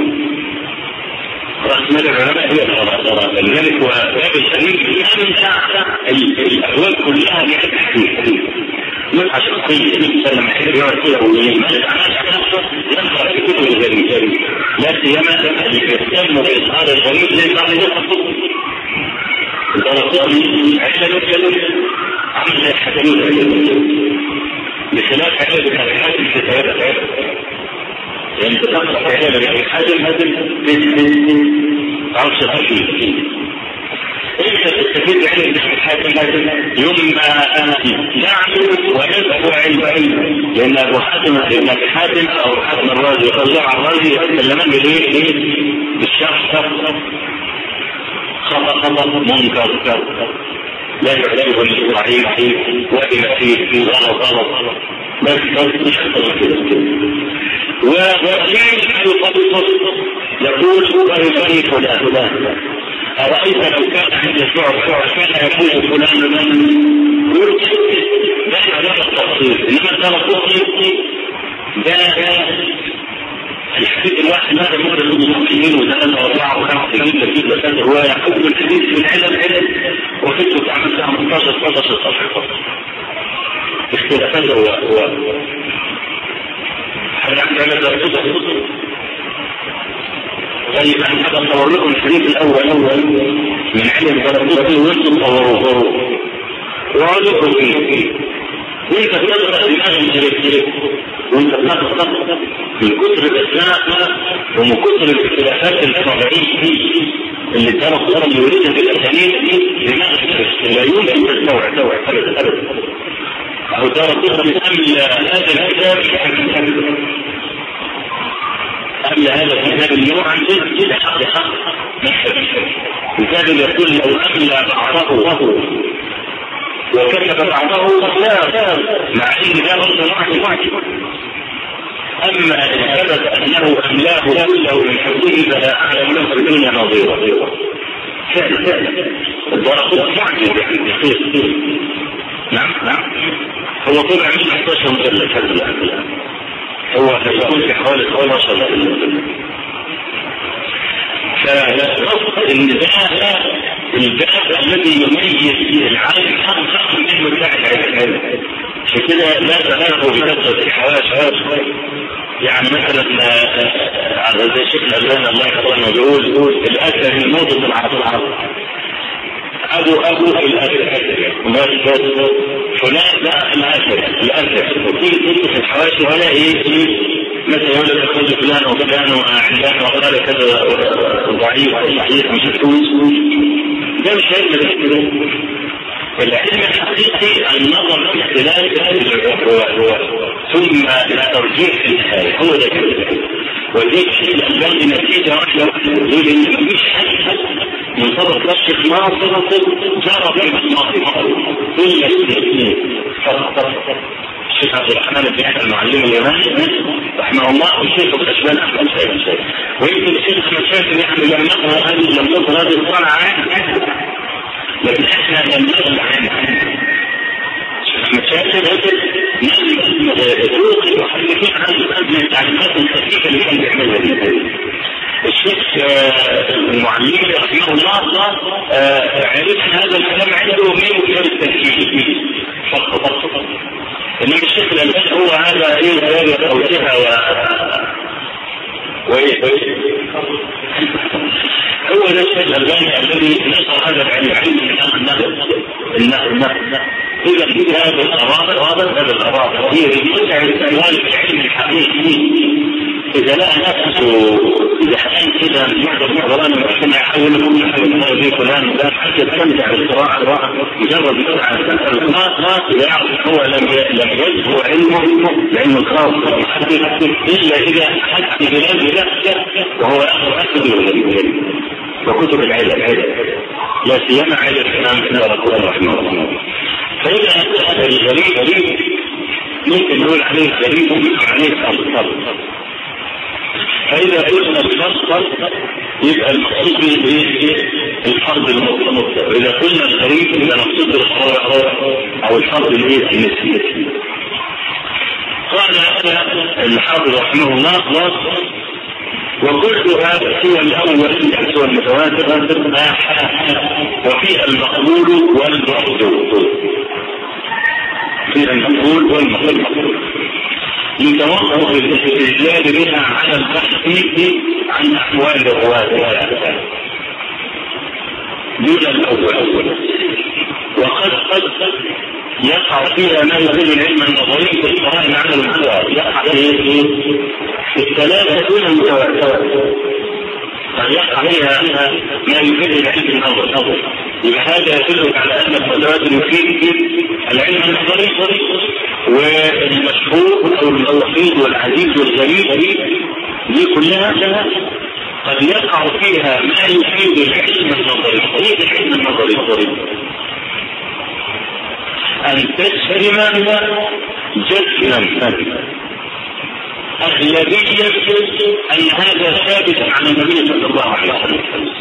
رأس مال العلماء هي الفرائض. لذلك وباب الشريف يمنع الأهوال كلها بالتحديد متعة شخصية لما يحب يقعد كده ويمارس على نفسه ينظر في كتب الغريب، لا سيما اللي بيهتم بإظهار الغريب زي بعض الخطوط الدراسات عشان عمل زي الحكمين بخلاف عدد الحاجات اللي تتعرف يعني تقصد عدد الحاجات هذا تعرفش الحكيم انت تستفيد علم الحاكم يوم يعلم ويذكر علم، لان ابو حاتم او حاتم الرازي يخزع الرازي يتكلمان بالايه؟ بالشخص خطا منكر لا يعرفه الصحيح وإما فيه غلط بس مش كده. وكان يقول ويصلي فلان أرأيت لو كان عند شعر كان يقول فلان من يرجع لا يعلم التفصيل، إنما التفصيل ده الحديث الواحد هذا ممكن المسلمين وثلاثة وأربعة وخمسة جدا ثلاثة رواية حكم الحديث من علم وكنت تعمل 15 صفحة اختلافات الرواية حاجة عندنا درجة. طيب أنا هذا أصور لكم الحديث الأول من علم درجته وانتم تصوروه وعليكم فيه وانت تقرأ دماغ الجريب وانت تقرأ من كتر الأسماء ومن كتر الاختلافات الفرعية اللي ترى يريدها في الأسانيد دماغ لا يمكن تستوعب أبدا أو ترى تقرأ هذا الكتاب قبل هذا الكتاب اليوم عن جزء حق الكتاب يقول لو أملى بعضه وكتب بعضه لا مع ان ده برضه واحد. اما ان ثبت انه املاه كله من حبه فلا اعلم له في الدنيا نظيره. فعلا الدراسات معجز يعني. نعم هو طبع من 11 مجلد هذا هو يكون في حوالي 12 مجلد. فالقصد ان الباب الذي يميز العالم حقا من متاع العلم عشان كده لا تناقض بكثرة الحواس. يعني مثلا على زي الشيخ الألباني الله يحفظه بيقول الأثر الموضوع العرب أبو الأثر فلان بقى الأثر وتيجي في الحواشي ولا مثلا يقول لك أخرج فلان وفلان وعلان وقال كذا ضعيف أو صحيح مش هتكون ده مش هيبقى العلم الحقيقي النظر في اختلاف الرواية ثم الترجيح في الحال هو ده كده. ولذلك الألباني نتيجة واحدة يقول إن مفيش حد منتظر ترشح ناصرة جرى في مصنع إلا الاثنين فقط. الشيخ عبد الرحمن بن يحيى المعلم اليماني رحمه الله والشيخ الأشبال أحمد سيد ويمكن الشيخ أحمد سيد يعني لم نقرأ هذه الصنعة عنه لكن احنا لم نقرأ عنه مشاكل طرق يحدثون عن التعليمات الخفيفة اللي كان بيعملها دي. الشيخ المعلم رحمه الله عرف هذا الكلام عنده من كتاب التفكير فقط. انما الشيخ الألباني هو هذا هذا قولها هو ده الشيخ الألباني الذي نشر هذا العلم من النقل. إذا هذا الأراضي هي بمتع الأموال في العلم الحقيقي. إذا لقى نفسه إذا حسن كده محضران المحكمة يحاول يحاول في فلان وده حتى يستمتع بالقراءة مجرد يقرأ القراءة إذا يعرف هو لم يجد علم الخاص إلا إذا حتى بلاد وهو أخذ وكتب العلم لا سيما علم الإمام ابن رحمه الله. فإذا هذا الغريب ممكن نقول عليه غريب وممكن عليه أفضل. فإذا قلنا الفصل يبقى المقصود الفرد المطلق. وإذا قلنا الغريب يبقى المقصود بالخارق أو الفرد النسبي. قال الحافظ رحمه الله وكلها سوى الأول سوى المتواتر وفيها المقبول والمردود. فيها المقبول والمردود يتوقف الاستدلال بها على البحث عن أحوال الرواة دون الأول. وقد يقع فيها ما يدل العلم النظري في القرائن على الأحوال يقع في الثلاثة دون المتواتر. قد يقع فيها ما يفيد العلم النظري. إذا هذا يدل على أن المتواتر يفيد العلم النظري والمشهور أو الوحيد والعزيز والغريب دي كلها قد يقع فيها ما يفيد العلم النظري. طريق العلم النظري أن تجزم جزما أغلبية أن هذا ثابت عن النبي صلى الله عليه وسلم.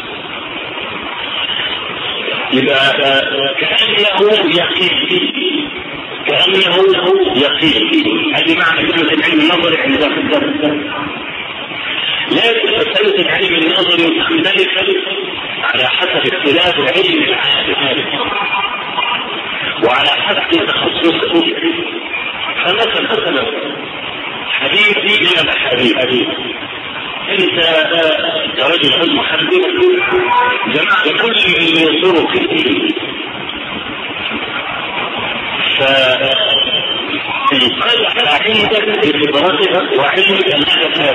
يبقى كأنه يقين كأنه يقين. هذه معنى كلمة العلم النظري عند الدرس. لكن مسألة العلم النظري تختلف على حسب اختلاف العلم العام وعلى حسب تخصصه. فمثلا حديثي من الحديث، انت كرجل محدث جمعت كل طرق الدين، فانقلع عندك بخبرتك وعلمك انك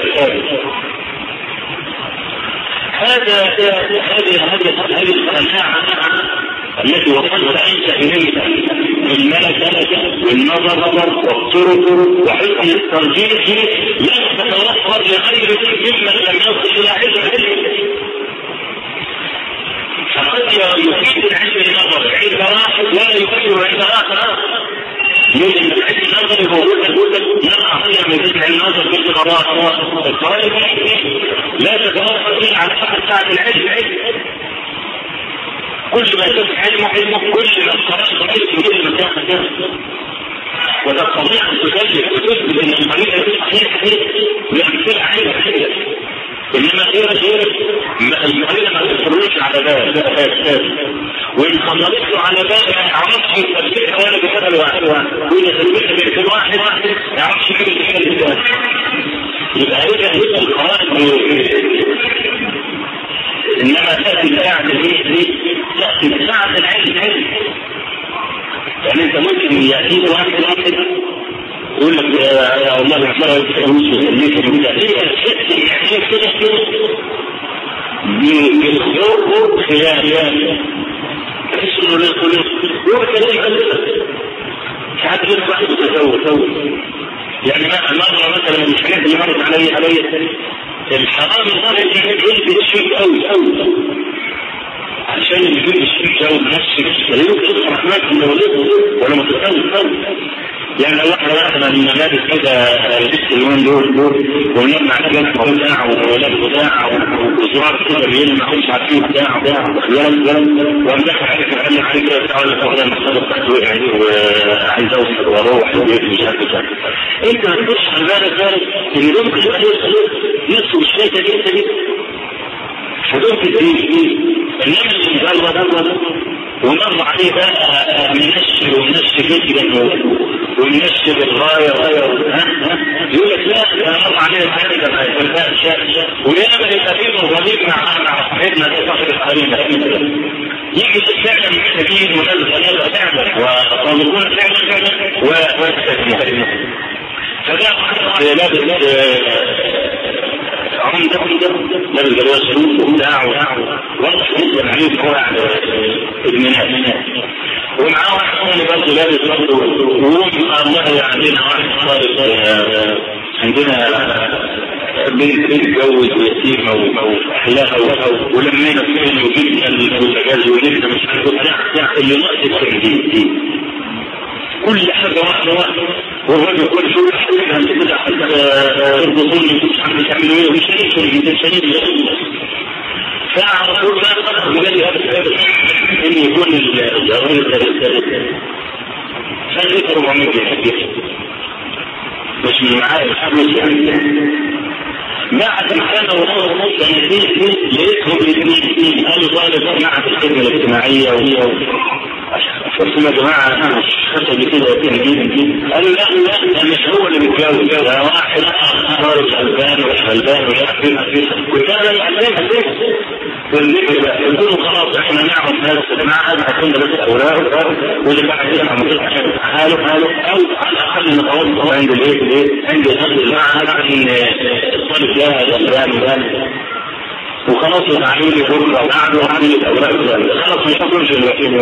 هذه القناعة التي وصلت انت اليها بالملكة والنظر والطرق وحسن الترجيح لن تتوفر لغيرك ممن لم يصل الى علم. فقد يفيد العلم النظر عند واحد ولا يفيد عند اخر. لأن العلم النظري هو نرى أقل من ذلك النظر في القراءات الطالب لا تتوفر فيه على حسب ساعة العلم. كل ما يكون علمه كل ما القرآن ضعيف كل ما كان وتستطيع أن تكلف وتثبت أن الطريقة صحيحة بأمثلة عالية. إنما غير المعلم ما تفرش على باب وإن خلصته على باب ما يعرفش يثبتها ولا بحبل واحد وإن يثبتها بحبل واحد ما يعرفش يثبت بحبل واحد. يبقى هذا القرآن إنما تأتي بساعة تأتي بساعة العلم. يعني أنت ممكن يأتيك واحد يقول لك يا الله يحفظها ويتفهمش ليك بالخيار خيار تحس انه للقلوب هو كلام ساعات غير واحد يتزوج. يعني مرة مثلا من الحاجات اللي مرت علي الحرام الظاهر يجب الشيء قوي عشان يجيب الشيء جو نفسك لا يمكن الرحمن من ولده ولا متزوج. يعني لو احنا من الملابس كده لبست اليومين دول ونرمى على جنب بتاع وولاد بتاع وزرار كده بيلمع مش عارفين بتاع وامدحوا عليك وقال عليك كده بتاع ولا تاخد المصادر بتاعته وقع عليه وعايز اوصل واروح مش عارف بتاع. انت ما تبص على بالك ان ممكن يبقى نص الشيء دي حدود الدين. انما اللي مجرد ومر عليه بقى منشر جدا ومنشر بالغايه يقول لك لا مر عليه حاجه ما يفهمش وياما يبقى فيه مظالم مع صاحبنا ده صاحب القرينه يجي فعلا محتاجين وناس غلابه فعلا وطالبون فعلا ويستجيبون. فده لابد عمده لابد جواز شروط وبتاع واضح جدا عليه قواعد المنات ومعاه واحد ثاني برضه لابس برضه والله عندنا واحد طالب عندنا بنت تتجوز ويتيمه واحلاها ولمينا فين وجبنا المنتجات وجبنا مش عارف اللي ناقص التجديد كل حاجه واحده والراجل كل شويه يحتاجها كده حتى البطوله مش عارف تعملوا ايه مش هيك فعلى طول ما قدر بجد ان يكون الراجل ده خليه 400 جنيه مش من معايا الفلوس يعني بعد سنة ونص سنتين لقيتهم الاثنين قالوا طالب معهد الخدمة الاجتماعية قلت يا جماعة أنا مش خدت بكده قالوا لا مش هو اللي بيتجوز ده واحد طالب غلبان وغلبان قلت له يعلمها قلت له خلاص احنا نعرف هذا المعهد هتكون بس الأوراق واللي بعد كده عم تضحك حاله أو على الأقل نتوصل عند عند نفس المعهد ان الطالب ده غلبان وخلاص يتعلموا لي غرفة وقعدوا وعملوا الأوراق خلاص مش هتكونش الوكيل.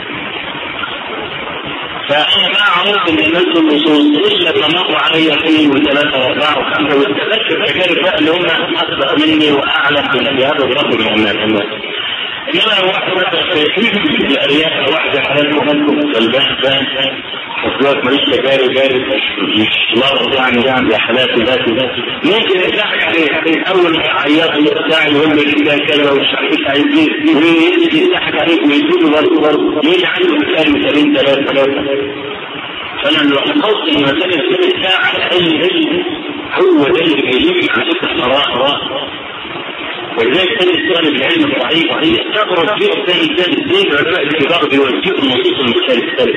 فأنا ما أعرف أن الناس النصوص إلا تمر علي 2 و3 و4 و5 والتذكر التجارب بقى اللي هم أسبق مني وأعلم من هذا الرجل من الناس. إنما واحد في الأرياف واحد حلال مهلكم غلبان أصلاك ماليش تجارب مش لارض يعني يا حالات ذاتي ممكن يضحك عليه أول ما يعيط يطلع يقول لي كده كده ومش عارف عايزين ويجي يضحك عليك ويجيله برضه يجي عنده مثالين 3 فانا لو حفظت ان مثلا الثلث ساعه هو ده اللي بيلم على القراءه. ولذلك كان الطالب العلم الضعيف يستغرب جدا العلماء الكبار بيوجهوا النصوص المختلفه،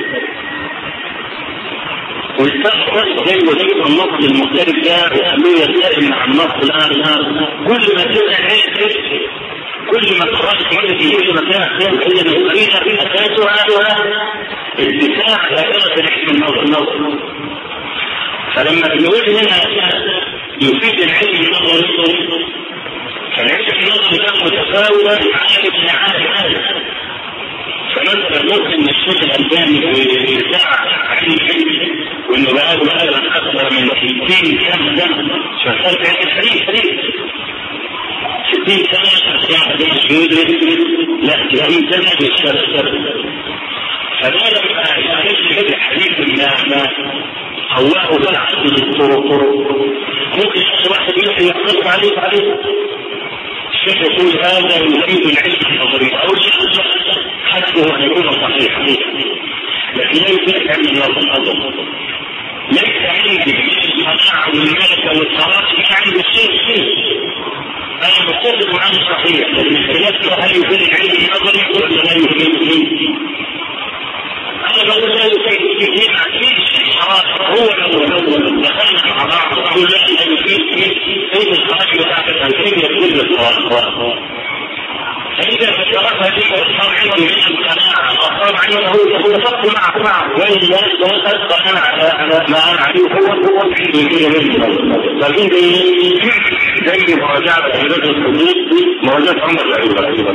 ويستغرب زي وجهه النص المختلف ده ويخلوه يلتئم مع النص الان. كل ما تبقى كل ما قرأت مرة في كل مكان هي مسؤولية أساسها اتساع دائرة العلم النظري. فلما بنقول هنا يفيد العلم النظري، فالعلم النظري ده متفاوت عالم عالم. فمثلا ممكن الشيخ الألباني في ساعة علم وإنه بقى أكثر من 60 سنة شغال في علم الحديث 60 سنة أشياء لا 30 سنة بالشرع. فما لما يعرف الحديث ما الله بقى عدد الطرق ممكن واحد يحصل عليه الشيخ يقول هذا يفيد العلم النظري أو حسبه أن يكون صحيح، لكن لا يفيد العلم النظري. ليس عندي القناعة والملكة والصلاة ما عندي شيء. أنا متفق معه صحيح، لكن اختلافنا هل يفيد العلم النظري ولا لا يفيد؟ أنا بقول لا يفيد هو الأول دخلنا مع بعض أقول لا يفيد كيف الخارج بتاعتها كيف يكون الصلاة. فإذا فتركها دي صار عنده من القناعة وصار عنده هو فقط معه وإلا يتوقف أنا على ما أنا عليه هو لكن زي مراجعة عبادة الحدود مراجعة عمر العبادة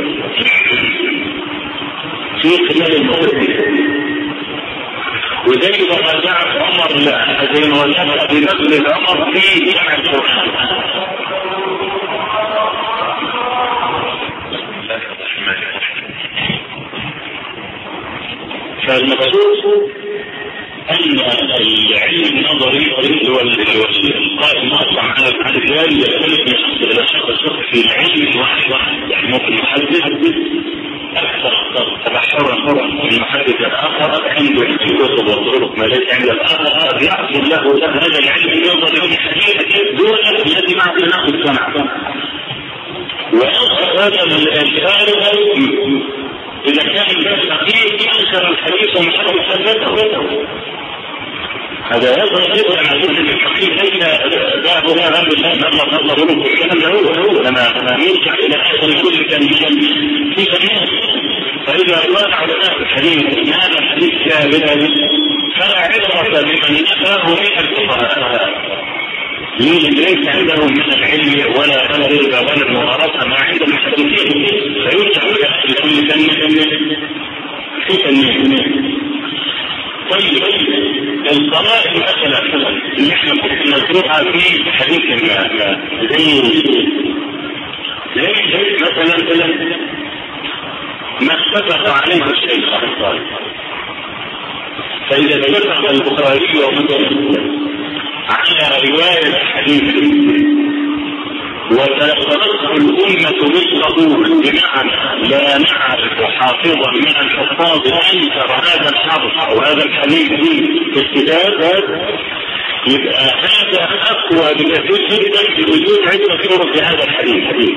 في خلال المغرب، وزي مراجعة عمر زي مراجعة أبي بكر العمر في جمع القرآن. فالمقصود أن العلم النظري والقائم أصلا على الرجال يختلف من شخص إلى شخص في العلم الواحد. يعني ممكن محدد أكثر تبحرا من المحدد الآخر عنده كتب وطرق ما ليس عند الآخر يحصل له هذا العلم النظري والحديث دون الذي معه ناخذ سمع. ويظهر هذا الفارق إذا كان الفقيه أنكر الحديث ومحرم ثبته. هذا يظهر جدا على أن الفقيه ليس بابها هذا نظر الكلام هو لما يرجع إلى آخر كل كلمة في كلمة. فإذا قال علماء الحديث إن هذا الحديث كاملا فلا عبرة بمن نفاه من الفقهاء ليس عندهم من العلم ولا الرغبة ولا الممارسة ما عند المحدثين، فيرجع إلى كل كلمة في كلمة. طيب القرائن مثلا اللي احنا ممكن نذكرها في حديث زي مثلا ما اتفق عليه الشيخ. فإذا اتفق البخاري ومسلم على رواية الحديث وتلقته الأمة بالقبول بمعنى لا نعرف حافظا من الحفاظ أنكر هذا الحرف أو هذا الحديث في الكتاب، يبقى هذا أقوى بكثير جدا بوجود عدة طرق في هذا الحديث.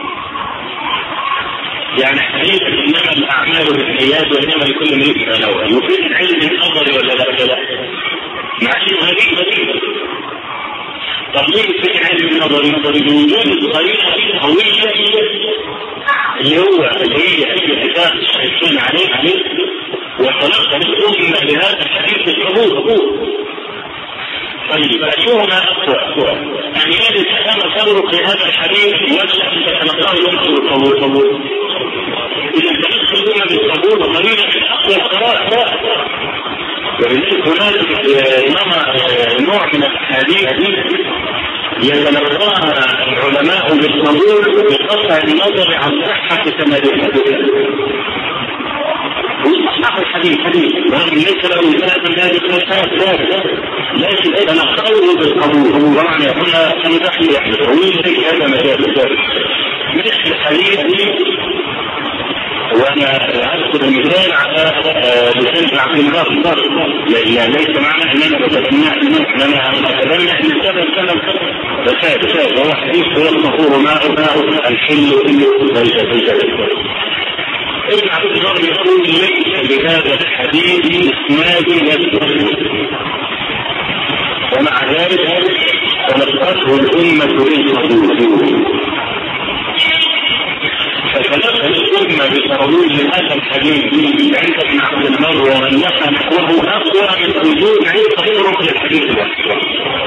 يعني حديث إنما الأعمال بالنيات وإنما لكل امرئ ما نوى يفيد العلم النظري ولا لا؟ مع أنه غريب. طب ليه في العلم النظري بوجود طريقة قوية اللي هي الكتاب الشيخين عليه وطلقة الأمة لهذا الحديث القبول. طيب أيهما أقوى أن يجد أنا فرق لهذا الحديث ولا أن تتلقاه الأمة بالقبول؟ إذا تلقى الأمة بالقبول قليلا من أقوى القراء. ولذلك هناك نوع من الأحاديث يتلقاها العلماء بالقبول بقطع النظر عن صحة سندها. صح الحديث وهذا ليس له ثلاثة ذلك لكن تلقوه بالقبول. طبعا هنا سندحي طويل هذا مجال مثل الحديث وانا اذكر المثال على لسان عبد البر، ليس معنى ان انا بتمنع، انما اتمنى ان السبب فساد وهو حديث هو الطهور ماء الحل ليس ابن عبد البر يقول ليس بهذا الحديث اسناد يذكر، ومع ذلك تلقته الامه بالقبول، فتلقى الامه بقبول هذا الحديث عند ابن عبد البر ومن نحى نحوه اقوى من وجود عند طرق للحديث الواحد،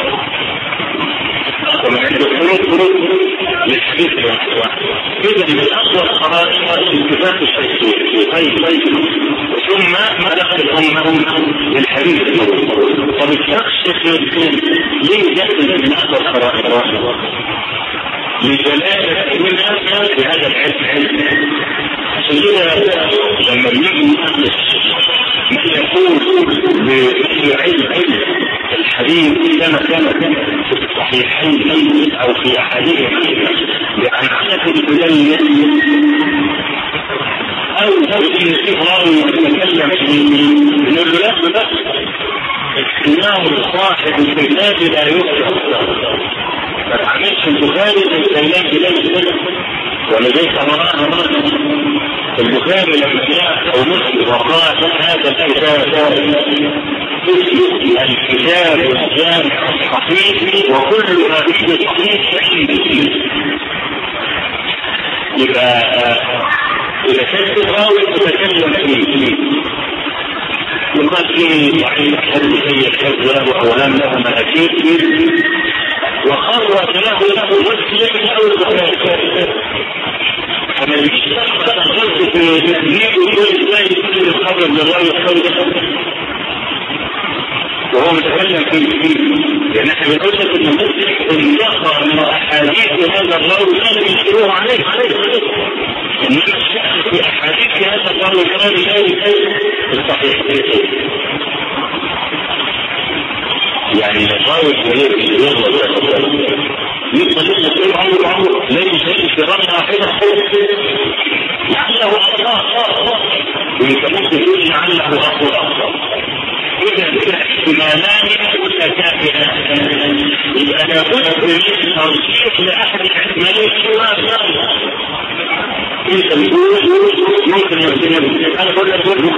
ومن عنده طرق للحديث الواحد. اذا من اقوى القرائن التفات الشيخين ثم مدخل الامه للحديث الواحد. طب الشيخ ليه دخل من اقوى القرائن؟ لجلالة منها في هذا العلم. سيدنا لما يجي من يقول بمثل علم الحديث كما كان في الصحيحين او في احاديث بعنعنة البلية او ان في راوي يتكلم نقول له لا انه صاحب الكتاب لا يكتب، ما تعملش البخاري الكلام بلاد ولذلك امرنا البخاري لما جاء او مسلم وقال هذا الكتاب الكتاب الجامع الصحيح وكل ما فيه صحيح عندي، يبقى اذا كانت الراوي تتكلم فيه يقال فيه ضعيف حديث الكذاب واولام له مناكير وخرج له مسلم او البخاري، فمن يشتغل الغرب في تدريب يقول ازاي يكون الخبر بالراوي الخبر وهو متكلم فيه، لان احنا بنقول لك ان مسلم انتقى من احاديث هذا الراوي كان يشتروه عليه، انما الشخص في احاديث هذا الراوي كان الصحيح يعني الراوي يطلق عمره ليس في رمى واحدة لعله أخطاء ويكمل في لعله أخطاء. إذا احتمالان متكافئان يبقى لابد من ترجيح لأحد الاحتمالين انت بتقول ممكن يمكن انا بقول لك ممكن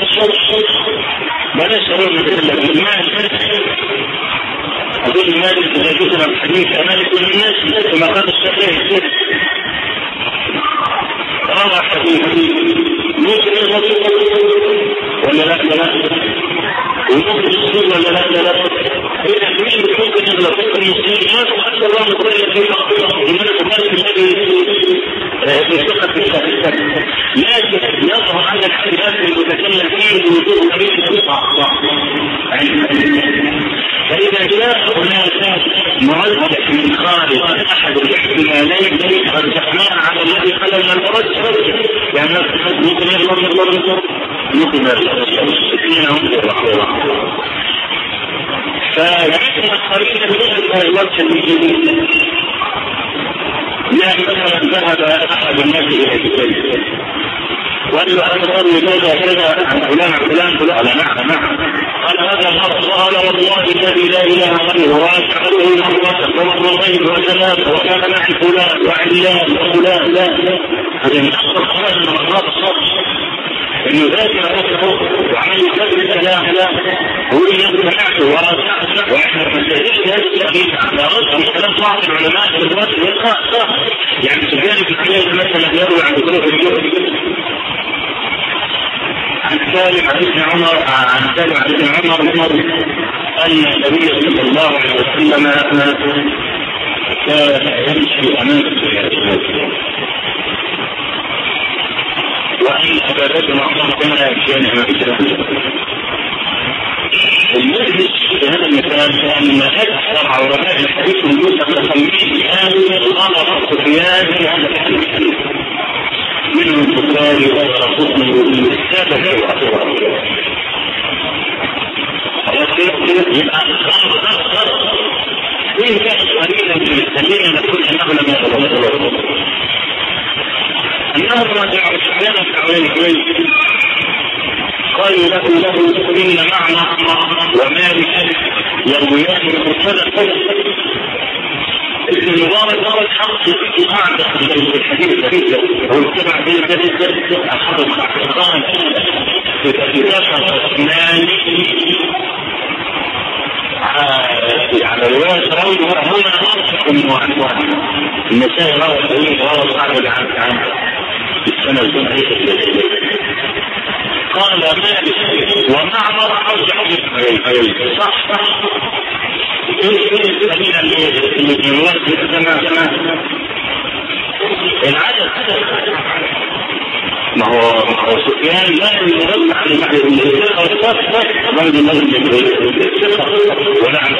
بلاش اقول لك المال اقول المال اذا جئنا بحديث امانه الناس كما قال الشافعي روى حديث ممكن يغلط ولا لا وممكن يصير ولا لا اذا ممكن يغلط المسلمين وحتى الله يقول لك لكن يظهر عن الاختلاف المتكلم فيه بوجود طريق صح. فإذا جاء هناك مرجح من خارج أحد الاحتمالين رجحناه على الذي خلل المرجح، يعني ممكن يغلط ممكن فيحسن الطريق بغير الوجه الجديد. يعني مثلا ذهب احد الناس الى البيت وقال له انا راوي كذا عن فلان قال نعم قال هذا الحق قال والله الذي لا اله غيره واشهده مرة ومر غير وثلاث وكان معي فلان وعلان وفلان لا هذه من اكثر خرج من مرات الصبر انه ذاكر نفسه وعمل كذب لا هو اللي سمعته ورجعت واحنا بنستهدف هذا التأكيد على رأس كلام بعض العلماء في الوقت والقاء يعني سجاني في الحياة مثلا يروي عن ظروف الجهد عن سالم عن ابن عمر أن النبي صلى الله عليه وسلم كان يمشي أمام السجاد وأن أبا بكر وعمر كان يمشيان أمام السجاد. المجلس في هذا المثال أن أكثر علماء الحديث يوسف الخميس كانوا الأمر سفيان في هذا الحديث منهم البخاري ورسول من السادة يبقى وإن كانت قليلا من السليم نقول أنه لم يتغلق أنهم رجعوا سفيان بن عيينة قالوا له إن معنا ومالك يرويان مرسلا. ابن المبارك حق أعدى في الحديث الحديث واتبع به الحديث أخذ اعتقاد في كتاب عثمان على رواية راوي هنا أنصح من واحد النسائي روى صاحب عن السنة الجمعية. قال مالك ومعمر أرجع بالحديث صح العدد ما هو سفيان لا يرد عن الثقة والصفة بعد الثقة ولا عن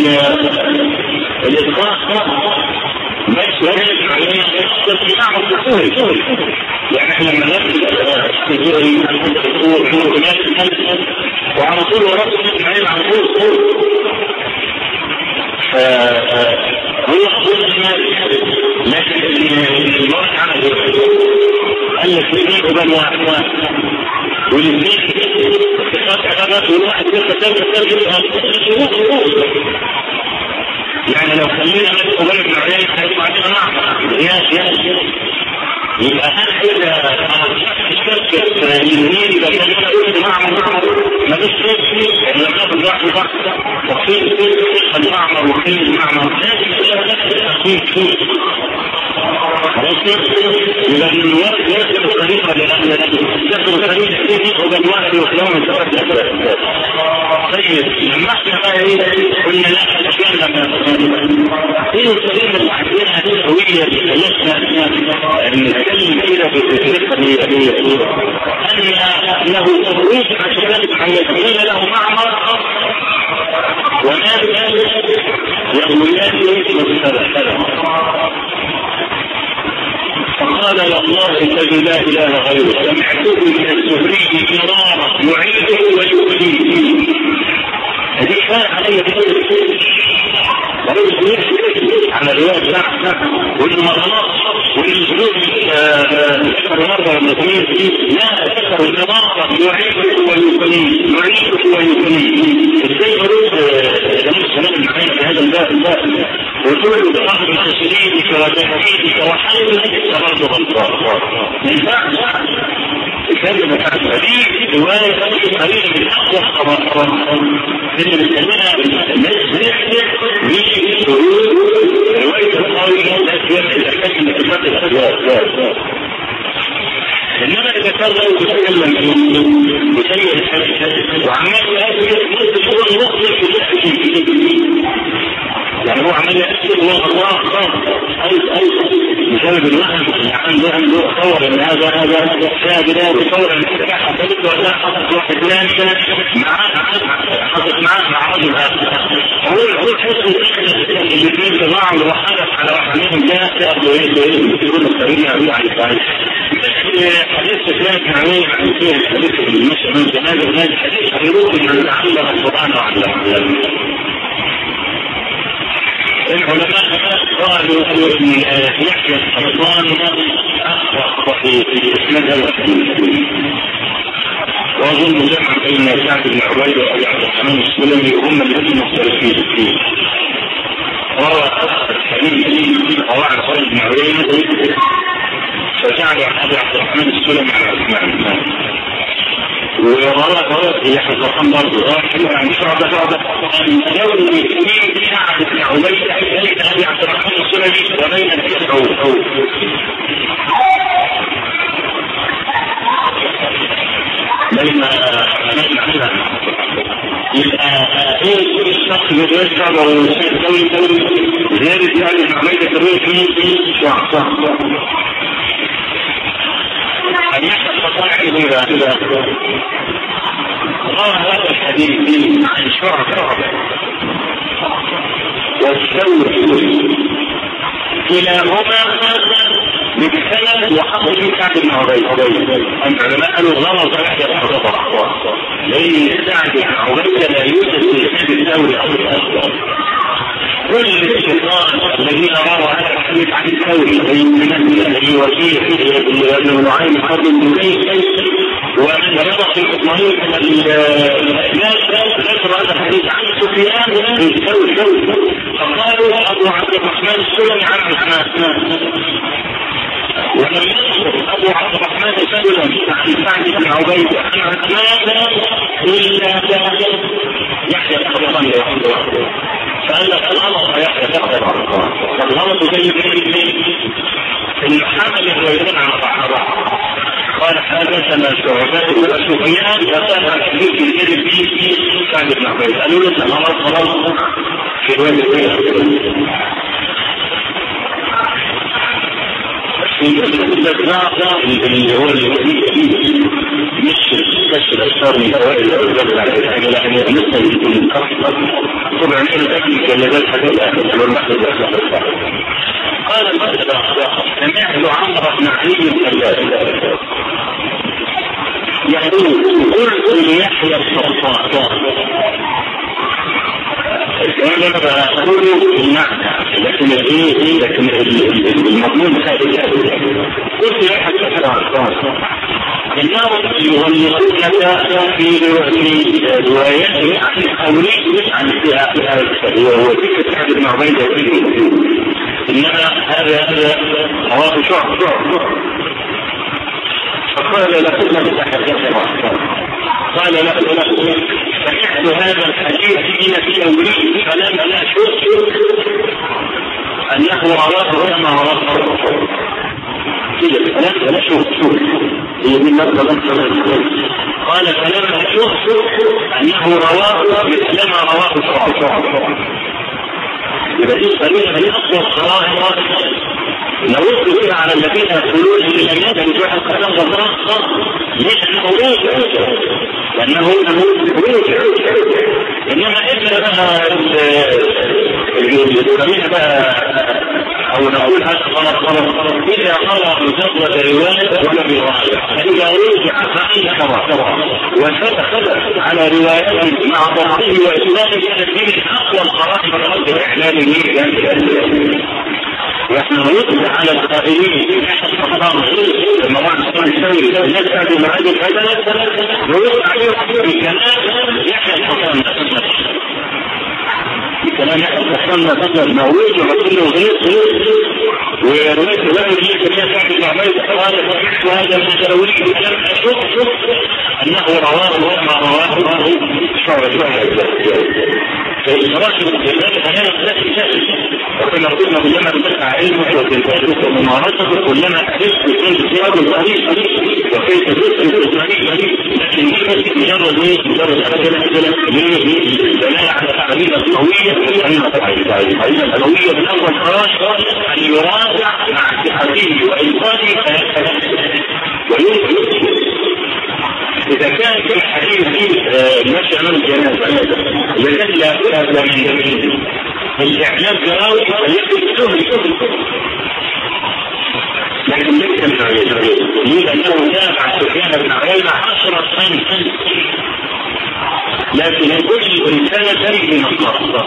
الإدخاء بس وجد علينا استطلاع الصفور. يعني احنا لما نفس وعلى طول ورد علينا على طول هو أفضل المال. لكن المرء على قال لك الاثنين قبل واحد والاثنين تقاطع غابات والواحد يعني لو خلينا نفس قبل ابن عيينة هيطلع علينا معنا يبقى هل إذا اشتركت الاثنين إذا كان معمر ما فيش شيء لما ناخذ واحد تفصيل المعمر وخيل المعمر لازم لأن الوقت يأخذ الطريقة لأن يأخذ الطريقة فيه وبين واحد وخلال من سواد الأسفل. طيب لما احنا قلنا لا الأشياء لما هي الطريقة اللي حكينا هذه الهوية اللي نتكلم فيها في الطريقة أن له ترويج عشان يقول له معمر وناس يرويان بالسلام. فقال يا الله الذي لا اله غيره سمعته من الزهري مرارا يعيده ويؤذيه. هذه كان علي على الرواية والمرارات والجلود ذكر مرة والاثنين لا ذكر المرارة يعيده ويؤذيه. ازاي يرد النبي صلى الله عليه وسلم في هذا الباب وتقول بأخذ الحسنين وتهديدك وحلمك صلاة غلطان من بعد كلمة هذه رواية قليلة من أقوى الخبر اللي بنسميها رواية القوية لا تيمس الأحكام اللي تفضل الأسواق. إنما إذا كان لا يتكلم بشيء الحديث وعمال يأتي بصورة مخلص في الأحكام يعني هو عمال يأكل الله بسبب الوهم اللي عنده تصور ان هذا شاهد وتصور ان انت حصلت له لا حصلت واحد ثاني حصلت معاه مع رجل اخر هو حس الاثنين تبعهم وحدث على واحد منهم جاء ياخذوا يقول الطريقه على الصحيح. حديث سفيان بن عيينة عن فيه الحديث المشي من جنازه هذا الحديث يروي من علم القران وعلم العلماء قالوا ان يحيى القطان اخطا في اسناد الحديث واظن جمع بين سعد بن عبيده وابي عبد الرحمن السلمي هم الذين مختلفين فيه. روى الحديث في قواعد خالد بن عبيده فجعل ابي عبد الرحمن السلمي على عثمان وروى يحيى القطان برضه عن شعبة لو الاثنين سعد بن عبيده بين ابي عبد الرحمن السلمي وبين التسعود لما يبقى الشخص يشعر والشيء زيادة يعني عميدة الروح فيه صح أن يحصل فصاحب إذا روى هذا الحديث عن شعبة والثوري كلاهما بسند وحفظ من سعد بن عبيده. العلماء قالوا غلط يحيى القطان لان سعد بن عبيده لا يوجد في اسناد الثوري او الاخر كل الشيطان الذين رووا هذا الحديث عن الثوري زي من وكيع بن نعيم الحرب الدولي ومن روى في الإسماعيلي من الناس ذكر هذا الحديث عن سفيان بن الثوري فقالوا أبو عبد الرحمن السلمي عن عثمان، ولم يذكر أبو عبد الرحمن السلمي عن سعد بن عبيد عن عثمان إلا يحيى الطبراني رحمه الله. فقال لك الغلط يحيى الطبراني، فالغلط زي إن حمل الروايتين عن الصحابة. قال حدثنا شعبة وسفيان وكان الحديث الجديد فيه سعد بن عبيد. قالوا له الغلط في رواية اللي هو مش كشف الأسفار من أوائل الأسباب على لكن مثل الكفر طبعا إلى ذلك جلدات حديثة والمحدود أسفار. قال المسألة سمعت عمرو بن علي الثلاث يقول قلت ليحيى الصفار الكلام انا بقوله المعنى لكن المضمون خارج. قلت يا حتى انهم يغلقونك في روايات عن اوليك عن وذكر سعد بن عبيده انما هذا رواه شعب. فقال لكم تحدثنا قال لا سمعت هذا الحديث من في أوليه فلم أشك أنه رواه كما رواه فلم أشك قال فلم أشك أنه رواه مثلما رواه شعب. إذا إيه من أصل الصلاة نرد فيها على الذين يقولون ان لم يدري جوع القسم غفران ليس خروج لانه خروج انما الا بقى الذين بقى او نقول هذا غلط اذا قال مجرد روايه ولم يراجع فاذا رجع فاين مرة وثبت على روايات مع ضبطه واسلامه كانت من اقوى القرائن رد اعلانه ونحن نرد على القائلين المرأة الثوري نسأل المعاد الحسنة نرد عليهم بكلام يحيى الحسن بكلام يحيى الحسن فقط موجود وكله غير ورواية الله اللي كان سعد بن عبيد قال فحشت هذا المتلوي فلم أشك أنه رواه وما رواه شعر فإشراك الإنسان هنا لا وكما قلنا كلما ارتفع علمك وتلك وممارسته كلما تحس بانتشار الطريق وكيف تدرس الطريق لكن مجرد الدلاله على التعليم القويه التعليم القويه من اول خراج ان يراجع مع صحته وانقاذه ويمكن إذا كان في الحديث مشي أمام الجنازة لكن لا بد من الإعلام جراوي فيكتب سهل لكن ليس من عيد لأنه دافع سفيان بن عيينة 10 سنين لكن كل إنسان تريد من الصلاة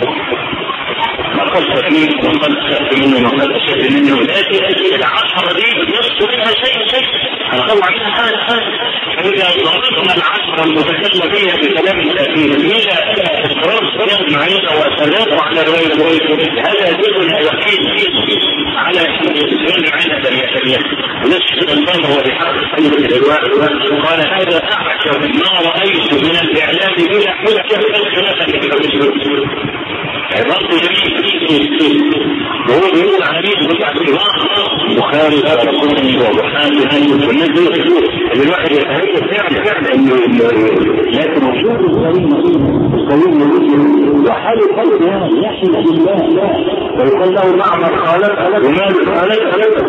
قد تكميل وقد أخذت منه وقد أشد منه لكن 10 دي يصدر منها شيء الخوع منها حاجة فإذا ضربنا 10 المتكلم فيها بكلام التأثير إلى إقرار سفيان معينة وسلامه على رواية هذا يدل الوحيد على سفيان معينة اليسرية ونسخ الإمام هو بحق سيد الإلواء قال هذا أعجب ما رأيت من الإعلام بلا حجة خلافا للرسول عبارة جميل وهو يقول على مين بتاع البخاري ومسلم وبخاري والنبي الواحد يتهيأ فعلا انه لكن وجود القوي وحال القلب يحمد بالله ويقول له معمر خالق ومال خالق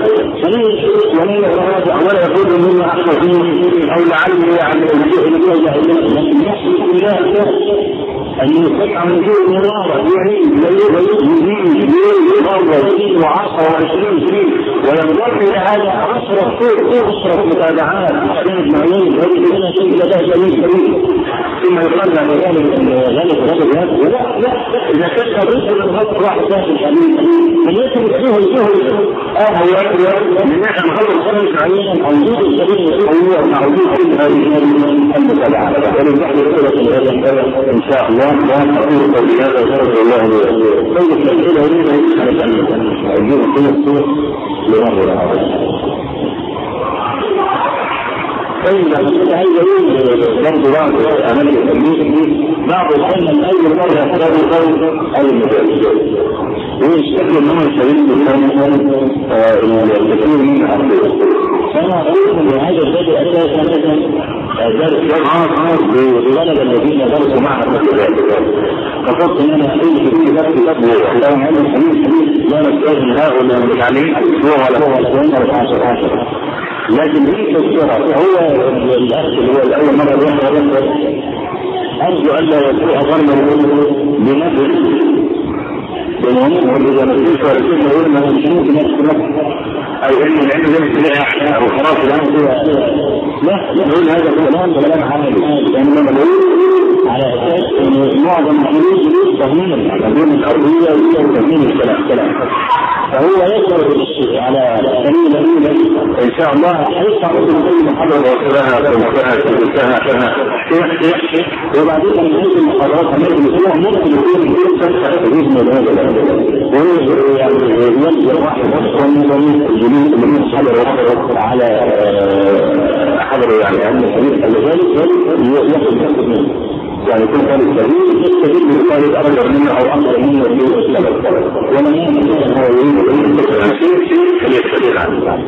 ولا يقول منه احسن او لعله يعني الجهل لكن يحمد أن يستطع من دون مرارة يزيد 10 و20 سنين وينضم إلى هذا 10 متابعات سنة معين ويجب شيء إلى ذلك سبيل ثم يقال عن ذلك الرجل هذا لا إذا كان الرجل الغلط واحد ذات الحديث من يكتب السهل من نحن نخلص خلص علينا موجود السبيل هو معروف كل هذه المتابعات ولنحن الأولى إن شاء الله لا أقول قولي هذا وشرف الله طيب الأسئلة هنا على أجيب كل الصور لمرة العربية فإن عايز أقول برضو بعض أعمال التنمية بعض الحين من أول مرة يحتاج قول أي المدارس ويشتكي أنه يستغل الكثير من الأرض فأنا أقول أن هذا البدء أساسا درس خاص بولد الذين درسوا معنا مثل ذلك فقلت ان انا اقول في درس تبوه لو عندي حديث لا نستاذن هؤلاء المتعلمين اسبوع ولا هو اسبوعين ولا 10 لكن هي تذكرها هو الاخ اللي هو الاول مره يحضر ارجو الا يكون ظنا بنفسه بالمهم واذا ما فيش ولا شيء يقول ما مش ممكن يحصل اي ان العلم زي ما او خلاص الان لا نقول هذا كلام عملي يعني لما نقول على اساس ان معظم الحلول تضمين العلوم الارضيه وتضمين الكلام فهو يشعر بالشيء على سبيل ان شاء الله هيطلع كل محاضره وكلها وبعدين من هذه المحاضرات هنعمل اسبوع ممكن يكون باذن الله يعني ينزل واحد الجميل من الصدر على حضروا يعني أن الحديث لذلك يأخذ منه يعني كل ذلك الحديث يستجيب لطالب أرجع منه أو أكثر منه في السبب ومن يمكن أن هو يريد شيء فليستدل عنه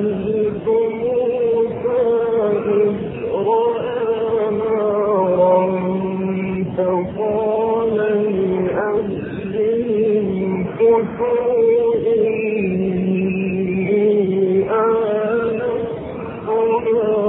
حديث موسى إذ رأى نارا فقال لأهلهم كثوا إني آنست